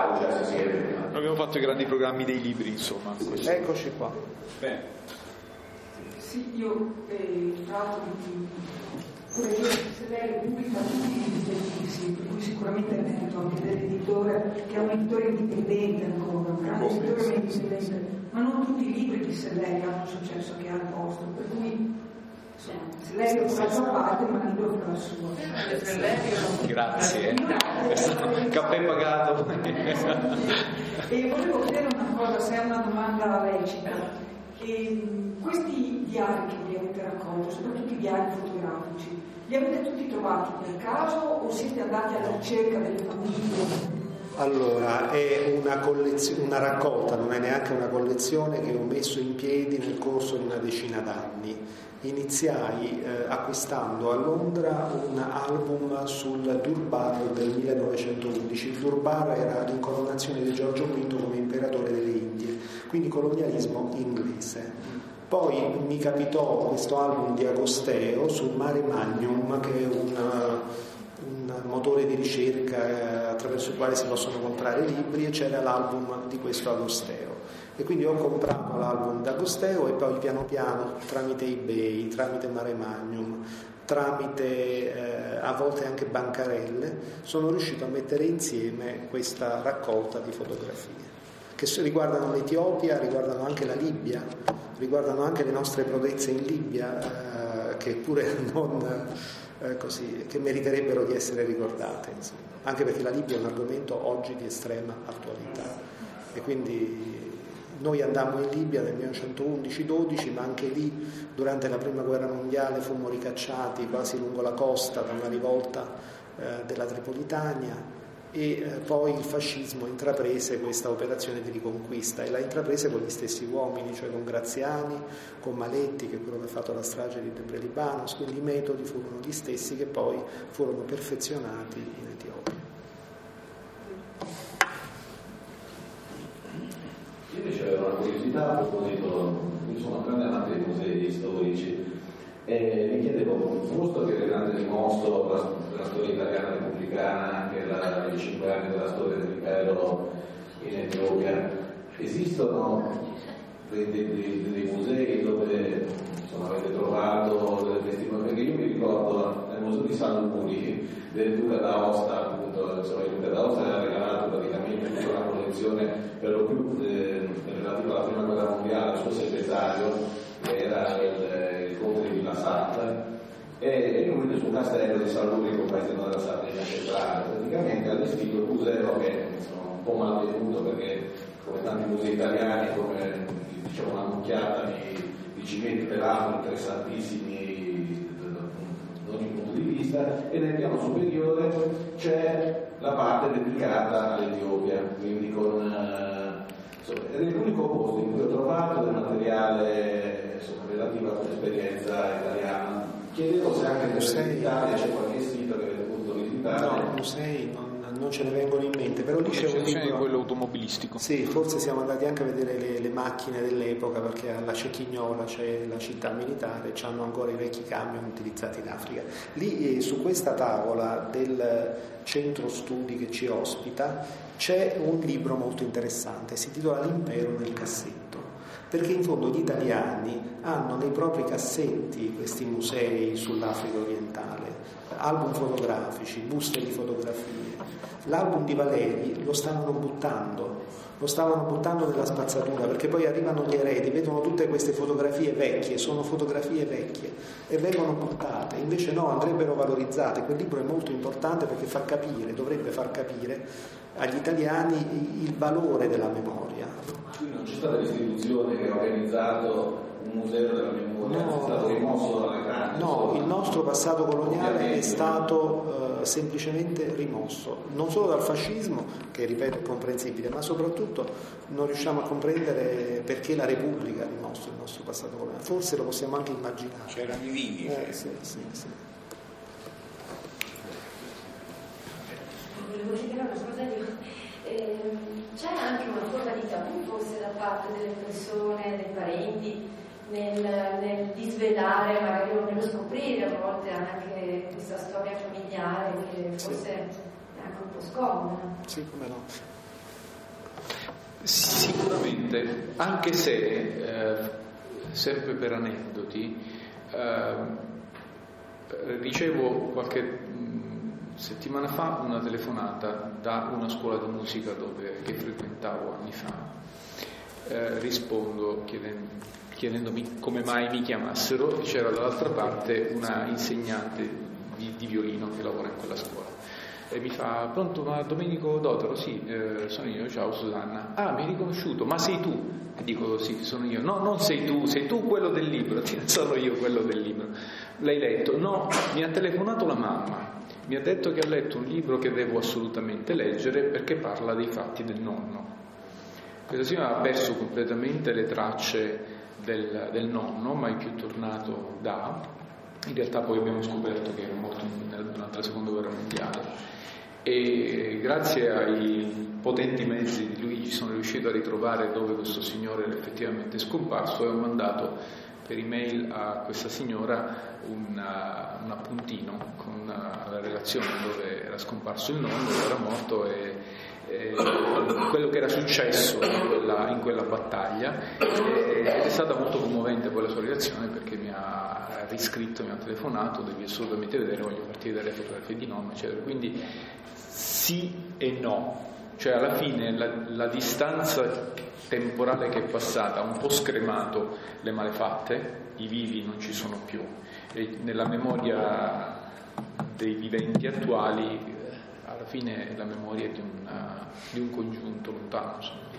grandi programmi dei libri, insomma. Eccoci qua. Bene. Sì, io tratto se lei pubblica tutti i libri bellissimi, per cui sicuramente è merito anche dell'editore, che è un editore indipendente ancora, un grande editore indipendente, ma non tutti i libri di se lei hanno il successo che ha il vostro, per cui insomma, se lei fa la sua parte, ma il libro fa la sua. Grazie, caffè pagato. E volevo chiedere una cosa, se è una domanda lecita. Questi diari che vi avete raccolto, soprattutto i diari fotografici, li avete tutti trovati per caso o siete andati alla ricerca delle famiglie? Allora, è una raccolta, non è neanche una collezione che ho messo in piedi nel corso di una decina d'anni. Iniziai acquistando a Londra un album sul Durbar del 1911. Il Durbar era l'incoronazione di Giorgio V come imperatore delle Indie, quindi colonialismo inglese. Poi mi capitò questo album di Agosteo sul Mare Magnum, che è un motore di ricerca attraverso il quale si possono comprare libri, e c'era l'album di questo Agosteo. E quindi ho comprato l'album d'Agosteo e poi piano piano, tramite eBay, tramite Mare Magnum, tramite a volte anche bancarelle, sono riuscito a mettere insieme questa raccolta di fotografie, che riguardano l'Etiopia, riguardano anche la Libia, riguardano anche le nostre prodezze in Libia, che pure non così, che meriterebbero di essere ricordate, insomma. Anche perché la Libia è un argomento oggi di estrema attualità, e quindi noi andammo in Libia nel 1911-12, ma anche lì durante la prima guerra mondiale fummo ricacciati quasi lungo la costa da una rivolta della Tripolitania, e poi il fascismo intraprese questa operazione di riconquista, e la intraprese con gli stessi uomini, cioè con Graziani, con Maletti, che è quello che ha fatto la strage di Debre Libanos. Quindi i metodi furono gli stessi che poi furono perfezionati in Etiopia. Io invece avevo una curiosità a proposito, io sono un grande amante dei musei storici, e mi chiedevo, posto che è grande rimosso la storia italiana repubblicana, anche i 5 anni della storia dell'impero in Etiopia, esistono dei musei dove insomma, avete trovato delle testimonianze? Perché io mi ricordo nel museo di San Luri del Duca d'Aosta, appunto, insomma, il Duca d'Aosta aveva regalato praticamente tutta una collezione per lo più relativa alla prima guerra mondiale al suo segretario, che era il conte di Villa Santa, e lui sul castello di San Lurico, paese della Sardegna centrale, praticamente ha allestito il museo, che insomma un po' malvenuto perché come tanti musei italiani, come diciamo una mucchiata di cimenti peraltro interessantissimi da ogni punto di vista, e nel piano superiore c'è la parte dedicata all'Etiopia, quindi con ed è l'unico posto in cui ho trovato del materiale relativo a quell'esperienza italiana. Chiedevo se anche nell'Italia c'è qualche sito che avete potuto visitare. No, musei non ce ne vengono in mente, però lì c'è un libro, quello automobilistico. Sì, forse siamo andati anche a vedere le macchine dell'epoca, perché alla Cecchignola c'è la città militare, c'hanno ancora i vecchi camion utilizzati in Africa. Lì su questa tavola del centro studi che ci ospita c'è un libro molto interessante, si intitola L'impero nel cassetto, perché in fondo gli italiani hanno nei propri cassetti questi musei sull'Africa orientale, album fotografici, buste di fotografie. L'album di Valeri lo stavano buttando nella spazzatura, perché poi arrivano gli eredi, vedono tutte queste fotografie vecchie, sono fotografie vecchie e vengono buttate. Invece no, andrebbero valorizzate. Quel libro è molto importante perché dovrebbe far capire agli italiani il valore della memoria. Quindi non c'è stata l'istituzione che ha organizzato un museo della memoria, è stato rimosso dalle grandi? No, il nostro passato coloniale è stato semplicemente rimosso, non solo dal fascismo, che ripeto è comprensibile, ma soprattutto non riusciamo a comprendere perché la Repubblica ha rimosso il nostro passato coloniale. Forse lo possiamo anche immaginare. C'erano i vivi. Sì. Volevo chiedere una cosa io. C'è anche una forma di tabù forse da parte delle persone, dei parenti, nel disvelare, magari o nello scoprire a volte anche questa storia familiare che forse è anche un po' scomoda. Sì, come no. Sicuramente, anche se sempre per aneddoti, ricevo qualche settimana fa una telefonata da una scuola di musica che frequentavo anni fa. Rispondo chiedendomi come mai mi chiamassero, e c'era dall'altra parte una insegnante di violino che lavora in quella scuola e mi fa: pronto, ma Domenico Dotaro? Sì, sono io, ciao Susanna. Ah, mi hai riconosciuto, ma sei tu? E dico sì, sono io. No, non sei tu quello del libro. Sono io quello del libro. L'hai letto? No, mi ha telefonato la mamma, mi ha detto che ha letto un libro che devo assolutamente leggere perché parla dei fatti del nonno. Questa signora ha perso completamente le tracce del nonno, mai più tornato in realtà poi abbiamo scoperto che era morto durante la seconda guerra mondiale, e grazie ai potenti mezzi di Luigi sono riuscito a ritrovare dove questo signore era effettivamente scomparso, e ho mandato per email a questa signora un appuntino con la relazione dove era scomparso il nonno, dove era morto e quello che era successo in quella battaglia, ed è stata molto commovente poi la sua reazione, perché mi ha riscritto, mi ha telefonato: devi assolutamente vedere, voglio farti vedere le fotografie di nonno, eccetera. Quindi sì e no, cioè alla fine la distanza temporale che è passata ha un po' scremato le malefatte, i vivi non ci sono più, e nella memoria dei viventi attuali alla fine è la memoria di un congiunto lontano.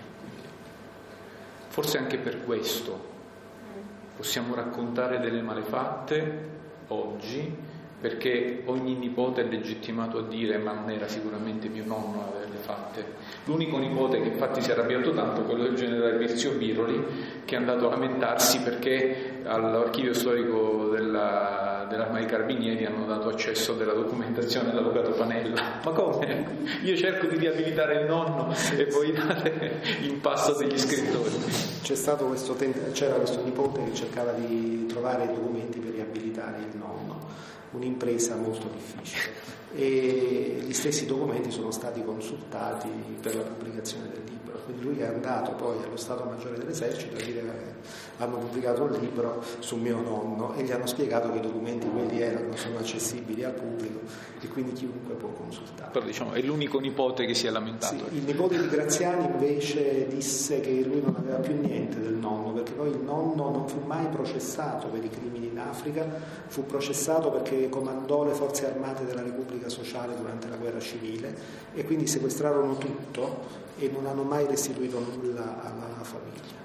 Forse anche per questo possiamo raccontare delle malefatte oggi, perché ogni nipote è legittimato a dire ma non era sicuramente mio nonno a averle fatte. L'unico nipote che infatti si è arrabbiato tanto è quello del generale Birzio Biroli, che è andato a lamentarsi perché all'archivio storico dell'Arma dei Carabinieri hanno dato accesso della documentazione all'avvocato Panella. Ma come? Io cerco di riabilitare il nonno e voi date in pasto degli scrittori. C'era questo nipote che cercava di trovare documenti per riabilitare il nonno, un'impresa molto difficile, e gli stessi documenti sono stati consultati per la pubblicazione del libro, quindi lui è andato poi allo Stato Maggiore dell'Esercito a dire hanno pubblicato un libro su mio nonno, e gli hanno spiegato che i documenti quelli sono accessibili al pubblico e quindi chiunque può consultare. Però diciamo è l'unico nipote che si è lamentato. Sì, il nipote di Graziani invece disse che lui non aveva più niente del nonno, perché poi il nonno non fu mai processato per i crimini in Africa, fu processato perché comandò le forze armate della Repubblica Sociale durante la guerra civile, e quindi sequestrarono tutto e non hanno mai restituito nulla alla famiglia.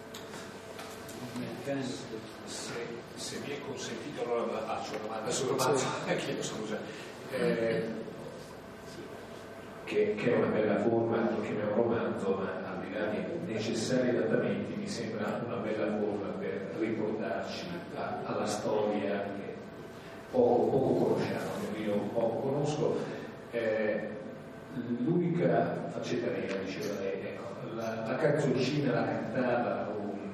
Se mi è consentito, allora la faccio una domanda sul romanzo, chiedo scusa. Che è una bella forma, lo chiamiamo romanzo, ma al di là di necessari adattamenti mi sembra una bella forma per riportarci alla storia che poco conosciamo, io poco conosco. L'unica faccetta nera, diceva lei, ecco, la canzoncina la cantava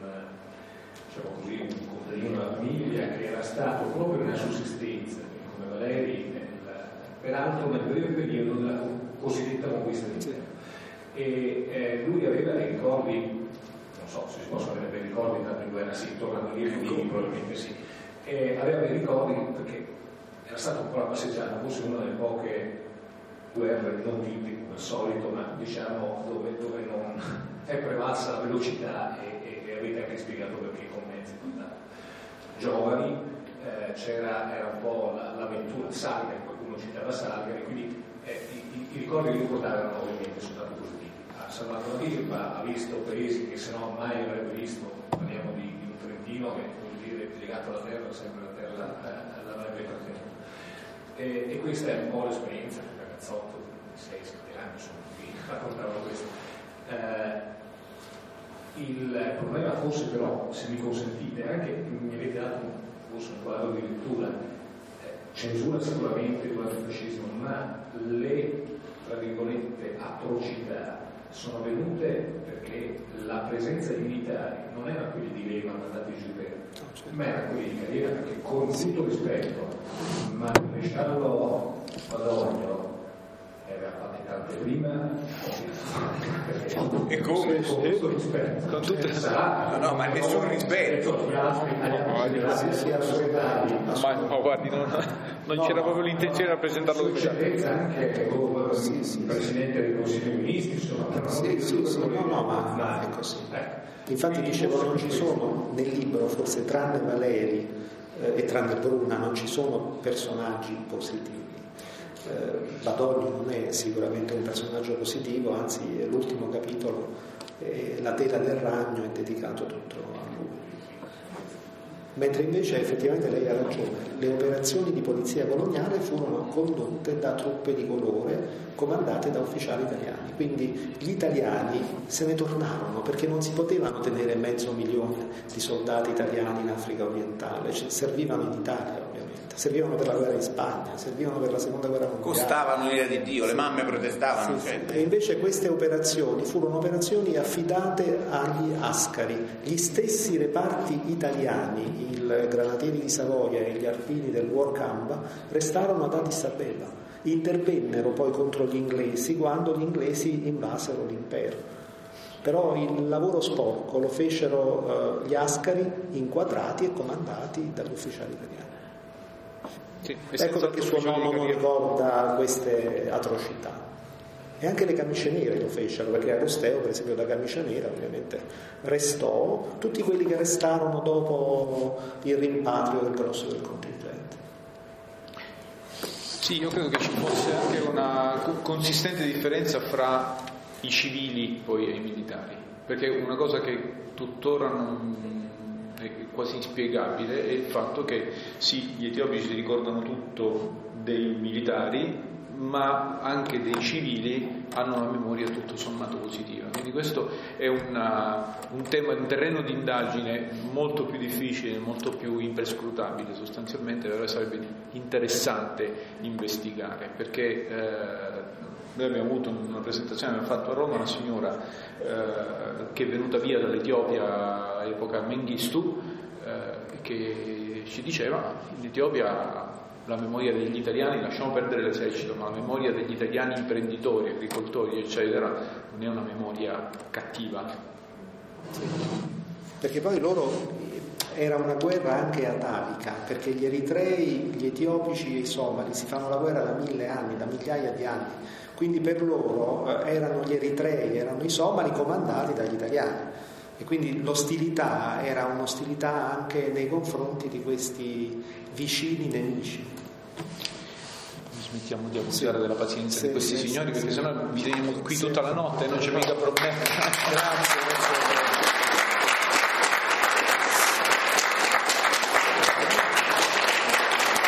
un contadino della famiglia che era stato proprio nella sussistenza, come Valeri, peraltro nel breve periodo della cosiddetta conquista d'inverno. E lui aveva dei ricordi, non so se si possono avere dei ricordi, tanto in guerra sì, tornando lì probabilmente sì, aveva dei ricordi perché era stato un po' la passeggiata, forse una delle poche guerre non vinte come al solito, ma diciamo dove non è prevalsa la velocità, e avete anche spiegato perché con mezzi giovani, era un po' l'avventura Salgari, qualcuno citava Salgari, quindi i ricordi che ricordavano ovviamente soltanto positivi. Ha salvato la vita, ha visto paesi che se no mai avrebbe visto, parliamo di un Trentino che vuol dire legato alla terra, sempre la terra l'avrebbe trattenuto. E questa è un po' l'esperienza del ragazzotto di 6-7 anni, insomma, che raccontavano questo. Il problema forse però, se mi consentite, anche mi avete dato forse un quadro di lettura, censura sicuramente durante il fascismo, ma le, tra virgolette, atrocità sono avvenute perché la presenza di militari non era quelli di Leva mandati giù per, ma era quelli di Carriera, perché con tutto rispetto, ma il maresciallo Madogno aveva fatti tante prima, e come? Con tutto rispetto. No, ma nessun rispetto. Ma guardi, non c'era proprio l'intenzione di rappresentarlo come anche il Presidente del Consiglio dei Ministri, insomma. Ma è così. Infatti dicevo, non ci sono nel libro, forse tranne Valeri e tranne Bruna, non ci sono personaggi positivi. Badoglio non è sicuramente un personaggio positivo, anzi l'ultimo capitolo, La tela del ragno, è dedicato tutto a lui. Mentre invece effettivamente lei ha ragione, le operazioni di polizia coloniale furono condotte da truppe di colore comandate da ufficiali italiani, quindi gli italiani se ne tornarono perché non si potevano tenere 500.000 di soldati italiani in Africa orientale, servivano in Italia ovviamente, servivano per la guerra in Spagna, servivano per la seconda guerra mondiale. Costavano l'ira di Dio, le mamme protestavano. Sì. E invece queste operazioni furono operazioni affidate agli ascari, gli stessi reparti italiani, i granatieri di Savoia e gli alpini del War Camp restarono ad Addis Abeba, intervennero poi contro gli inglesi quando gli inglesi invasero l'impero, però il lavoro sporco lo fecero gli ascari inquadrati e comandati dagli ufficiali italiani. Sì, ecco perché suo nonno non ricorda queste atrocità. E anche le camicie nere lo fecero, perché Aristeo, per esempio, da camicia nera ovviamente restò, tutti quelli che restarono dopo il rimpatrio del grosso del contingente. Sì, io credo che ci fosse anche una consistente differenza fra i civili poi e i militari, perché una cosa che tuttora non è quasi inspiegabile è il fatto che sì, gli etiopi si ricordano tutto dei militari, ma anche dei civili hanno una memoria tutto sommato positiva. Quindi questo è un terreno di indagine molto più difficile, molto più imperscrutabile sostanzialmente, allora sarebbe interessante investigare, perché noi abbiamo avuto una presentazione, abbiamo fatto a Roma una signora che è venuta via dall'Etiopia a epoca Mengistu, che ci diceva: in Etiopia la memoria degli italiani, lasciamo perdere l'esercito, ma la memoria degli italiani imprenditori, agricoltori eccetera non è una memoria cattiva. Sì. Perché poi loro era una guerra anche atavica, perché gli eritrei, gli etiopici e i somali si fanno la guerra da 1000 anni, da migliaia di anni, quindi per loro erano gli eritrei, erano i somali comandati dagli italiani, e quindi l'ostilità era un'ostilità anche nei confronti di questi vicini nemici. Smettiamo di abusare della pazienza di questi signori, perché sennò vi teniamo qui tutta la notte e non c'è mica problema. Grazie.